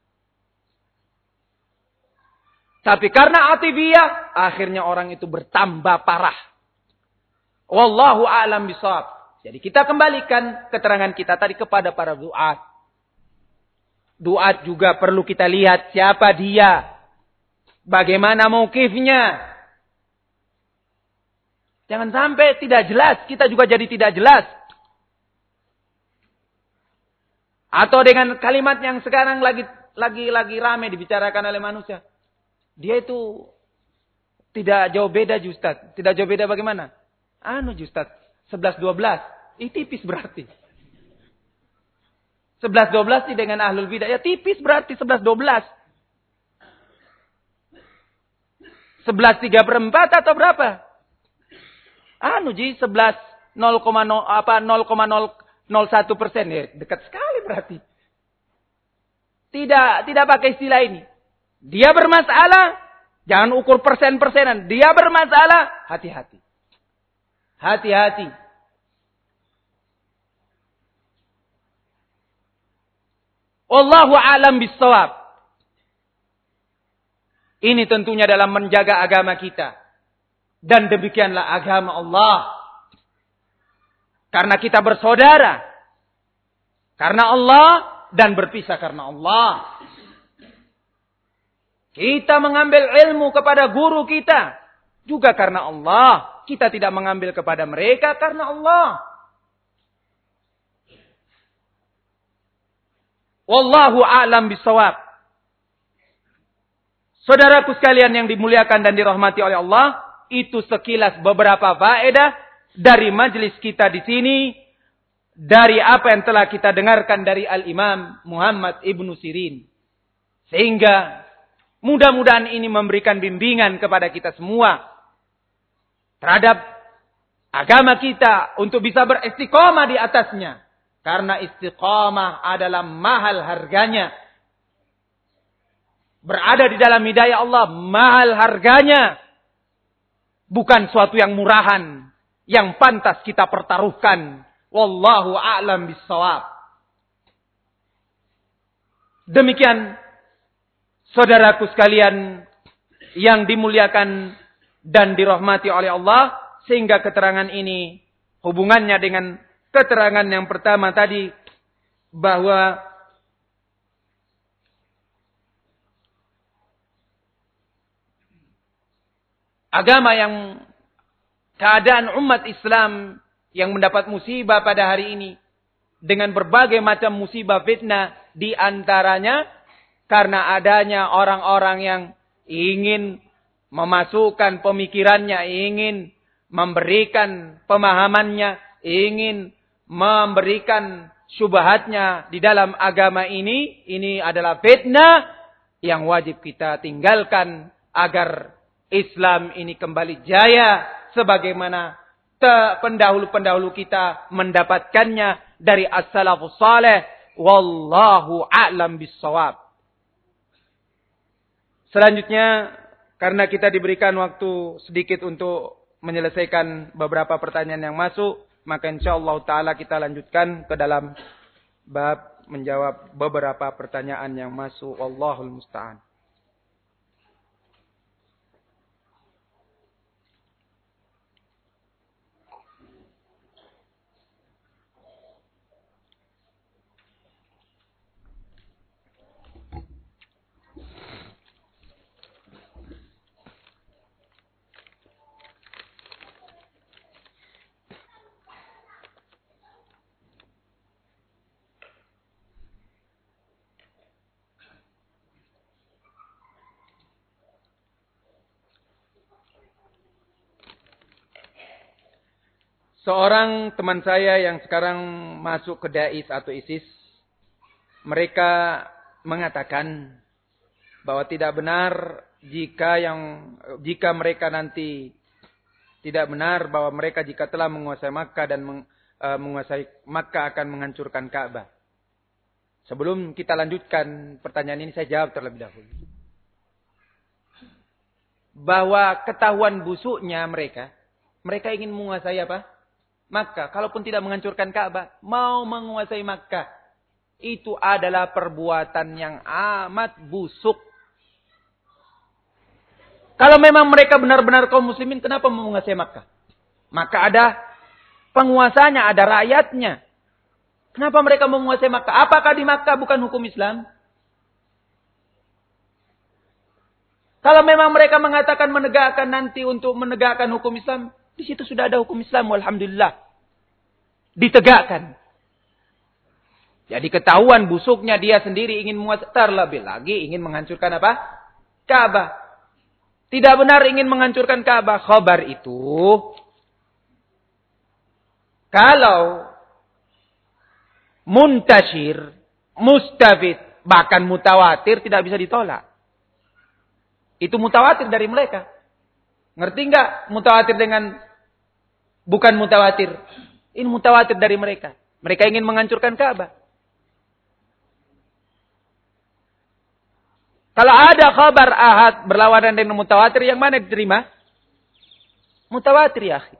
Tapi karena atifiyah, akhirnya orang itu bertambah parah. Wallahu a'lam bishawab. Jadi kita kembalikan keterangan kita tadi kepada para duat. Duat juga perlu kita lihat siapa dia. Bagaimana mauqifnya. Jangan sampai tidak jelas, kita juga jadi tidak jelas. Atau dengan kalimat yang sekarang lagi ramai dibicarakan oleh manusia. Dia itu tidak jauh beda Ustaz. Tidak jauh beda bagaimana? Ustaz, 11-12. Tipis berarti. 11-12 dengan ahlul bidah. Ya tipis berarti 11-12. 11/3/4 atau berapa? 0,001%. Ya, dekat sekali berarti. Tidak pakai istilah ini. Dia bermasalah, jangan ukur persen-persenan. Dia bermasalah, hati-hati. Hati-hati. Wallahu a'lam bishawab. Ini tentunya dalam menjaga agama kita. Dan demikianlah agama Allah. Karena kita bersaudara. Karena Allah dan berpisah karena Allah. Kita mengambil ilmu kepada guru kita. Juga karena Allah. Kita tidak mengambil kepada mereka karena Allah. Wallahu a'lam bishawab. Saudaraku sekalian yang dimuliakan dan dirahmati oleh Allah, itu sekilas beberapa faedah dari majelis kita di sini, dari apa yang telah kita dengarkan dari Al-Imam Muhammad Ibnu Sirin. Sehingga mudah-mudahan ini memberikan bimbingan kepada kita semua terhadap agama kita untuk bisa beristiqamah di atasnya. Karena istiqamah adalah mahal harganya. Berada di dalam hidayah Allah mahal harganya. Bukan suatu yang murahan, yang pantas kita pertaruhkan. Wallahu a'lam bishawab. Demikian saudaraku sekalian yang dimuliakan dan dirahmati oleh Allah, sehingga keterangan ini hubungannya dengan keterangan yang pertama tadi, bahwa agama yang keadaan umat Islam yang mendapat musibah pada hari ini dengan berbagai macam musibah fitnah, di antaranya karena adanya orang-orang yang ingin memasukkan pemikirannya, ingin memberikan pemahamannya, ingin memberikan syubhatnya di dalam agama ini adalah fitnah yang wajib kita tinggalkan agar Islam ini kembali jaya sebagaimana pendahulu-pendahulu kita mendapatkannya dari as-salafus saleh. Wallahu a'lam bissawab. Selanjutnya, karena kita diberikan waktu sedikit untuk menyelesaikan beberapa pertanyaan yang masuk, maka insyaallah ta'ala kita lanjutkan ke dalam bab menjawab beberapa pertanyaan yang masuk. Wallahul musta'an. Seorang teman saya yang sekarang masuk ke Dais atau ISIS, mereka mengatakan bahwa tidak benar jika mereka nanti tidak benar bahwa mereka jika telah menguasai Makkah dan menguasai Makkah akan menghancurkan Ka'bah. Sebelum kita lanjutkan pertanyaan ini, saya jawab terlebih dahulu. Bahwa ketahuan busuknya mereka ingin menguasai apa? Makkah. Kalaupun tidak menghancurkan Ka'bah, mau menguasai Makkah. Itu adalah perbuatan yang amat busuk. Kalau memang mereka benar-benar kaum muslimin, kenapa mau menguasai Makkah? Maka ada penguasanya, ada rakyatnya. Kenapa mereka mau menguasai Makkah? Apakah di Makkah bukan hukum Islam? Kalau memang mereka mengatakan menegakkan nanti untuk menegakkan hukum Islam, di situ sudah ada hukum Islam, alhamdulillah. Ditegakkan. Jadi ketahuan busuknya dia sendiri ingin menguasai, terlebih lagi ingin menghancurkan apa? Ka'bah. Tidak benar ingin menghancurkan Ka'bah. Khabar itu, kalau muntashir, mustafid, bahkan mutawatir tidak bisa ditolak. Itu mutawatir dari mereka. Ngerti enggak mutawatir dengan bukan mutawatir? Ini mutawatir dari mereka. Mereka ingin menghancurkan Ka'bah. Kalau ada khabar ahad berlawanan dengan mutawatir, yang mana diterima? Mutawatir, ya akhi.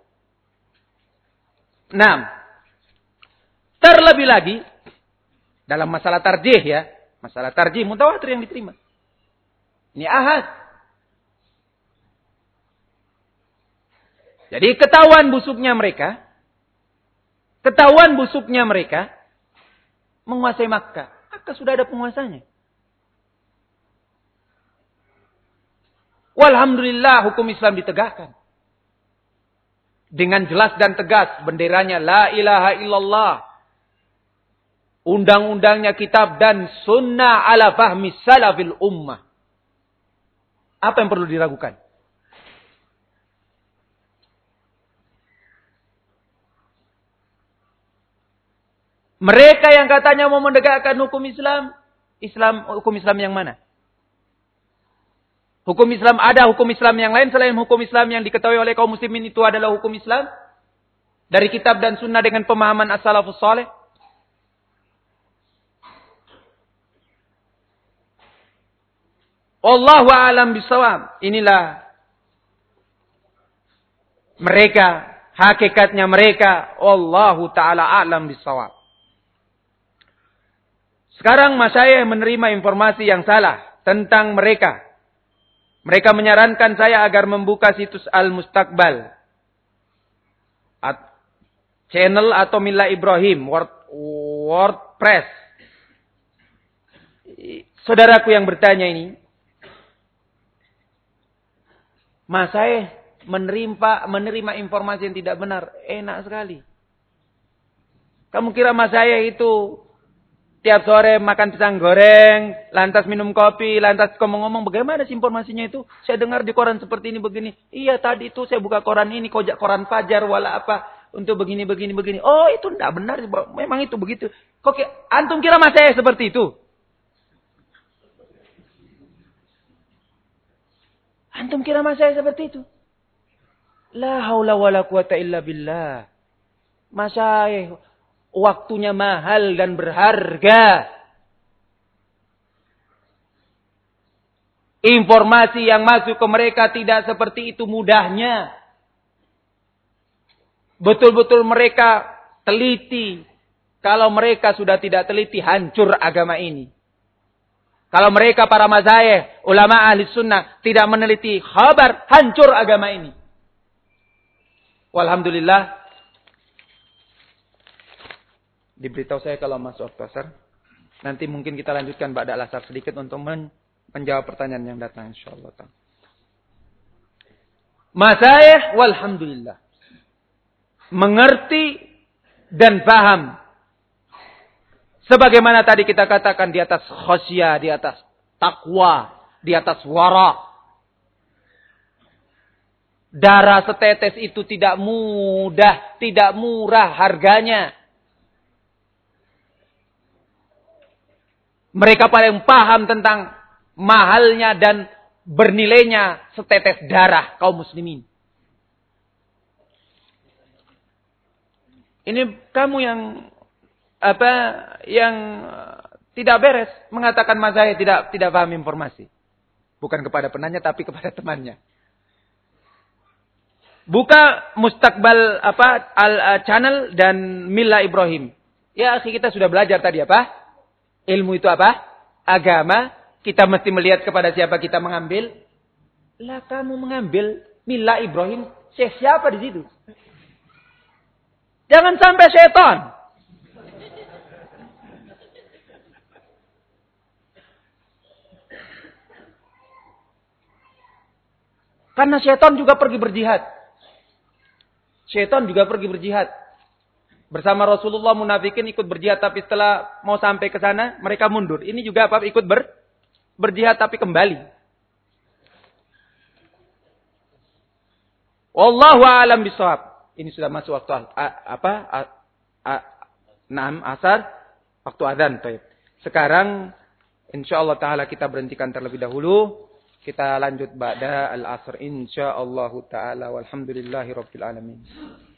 Nah, terlebih lagi dalam masalah tarjih ya, masalah tarjih mutawatir yang diterima. Ini ahad. Jadi ketahuan busuknya mereka menguasai Makkah. Makkah sudah ada penguasanya. Walhamdulillah hukum Islam ditegakkan. Dengan jelas dan tegas benderanya la ilaha illallah. undang-undangnya kitab dan sunnah ala fahmi salafil ummah. Apa yang perlu diragukan? Mereka yang katanya mau menegakkan hukum Islam, hukum Islam yang mana? Hukum Islam ada hukum Islam yang lain selain hukum Islam yang diketahui oleh kaum muslimin itu adalah hukum Islam dari kitab dan sunnah dengan pemahaman as-salafus saleh. Wallahu a'lam bishawab. Inilah mereka, hakikatnya mereka. Wallahu ta'ala a'lam bishawab. Sekarang masyayikh menerima informasi yang salah tentang mereka. Mereka menyarankan saya agar membuka situs Al-Mustaqbal. Channel atau Milla Ibrahim. WordPress. Saudaraku yang bertanya ini. Masyayikh menerima informasi yang tidak benar. Enak sekali. Kamu kira masyayikh itu tiap sore makan pisang goreng, lantas minum kopi, lantas ngomong-ngomong bagaimana sih informasinya itu? Saya dengar di koran seperti ini begini. Iya tadi itu saya buka koran ini, koran Fajar wala apa untuk begini. Oh itu tidak benar, memang itu begitu. Antum kira saya seperti itu? Antum kira saya seperti itu? La haula wala quwata illa billah. Masyayikh waktunya mahal dan berharga. Informasi yang masuk ke mereka tidak seperti itu mudahnya. Betul-betul mereka teliti. Kalau mereka sudah tidak teliti, hancur agama ini. Kalau mereka para masyayikh, ulama ahli sunnah, tidak meneliti khabar, hancur agama ini. Walhamdulillah. Diberitahu saya kalau masuk waktu asar. Nanti mungkin kita lanjutkan ba'da al-asar sedikit untuk menjawab pertanyaan yang datang insyaallah. Masyayikh walhamdulillah mengerti dan paham. Sebagaimana tadi kita katakan di atas khasyah, di atas takwa, di atas wara. Darah setetes itu tidak mudah, tidak murah harganya. Mereka paling paham tentang mahalnya dan bernilainya setetes darah kaum muslimin. Ini kamu yang tidak beres mengatakan saya tidak paham informasi. Bukan kepada penanya tapi kepada temannya. Buka Mustaqbal channel dan Milla Ibrahim. Ya, kita sudah belajar tadi apa? Ilmu itu apa? Agama. Kita mesti melihat kepada siapa kita mengambil. Lah kamu mengambil Milla Ibrahim. Siapa di situ? Jangan sampai setan. Karena setan juga pergi berjihad. Setan juga pergi berjihad. Bersama Rasulullah munafikin ikut berjihad tapi setelah mau sampai ke sana mereka mundur. Ini juga apa? Ikut berjihad tapi kembali. Wallahu a'lam bishawab. Ini sudah masuk waktu asar, waktu adzan. Sekarang insyaallah taala kita berhentikan terlebih dahulu. Kita lanjut ba'da al-asr insyaallah taala walhamdulillahirabbil alamin.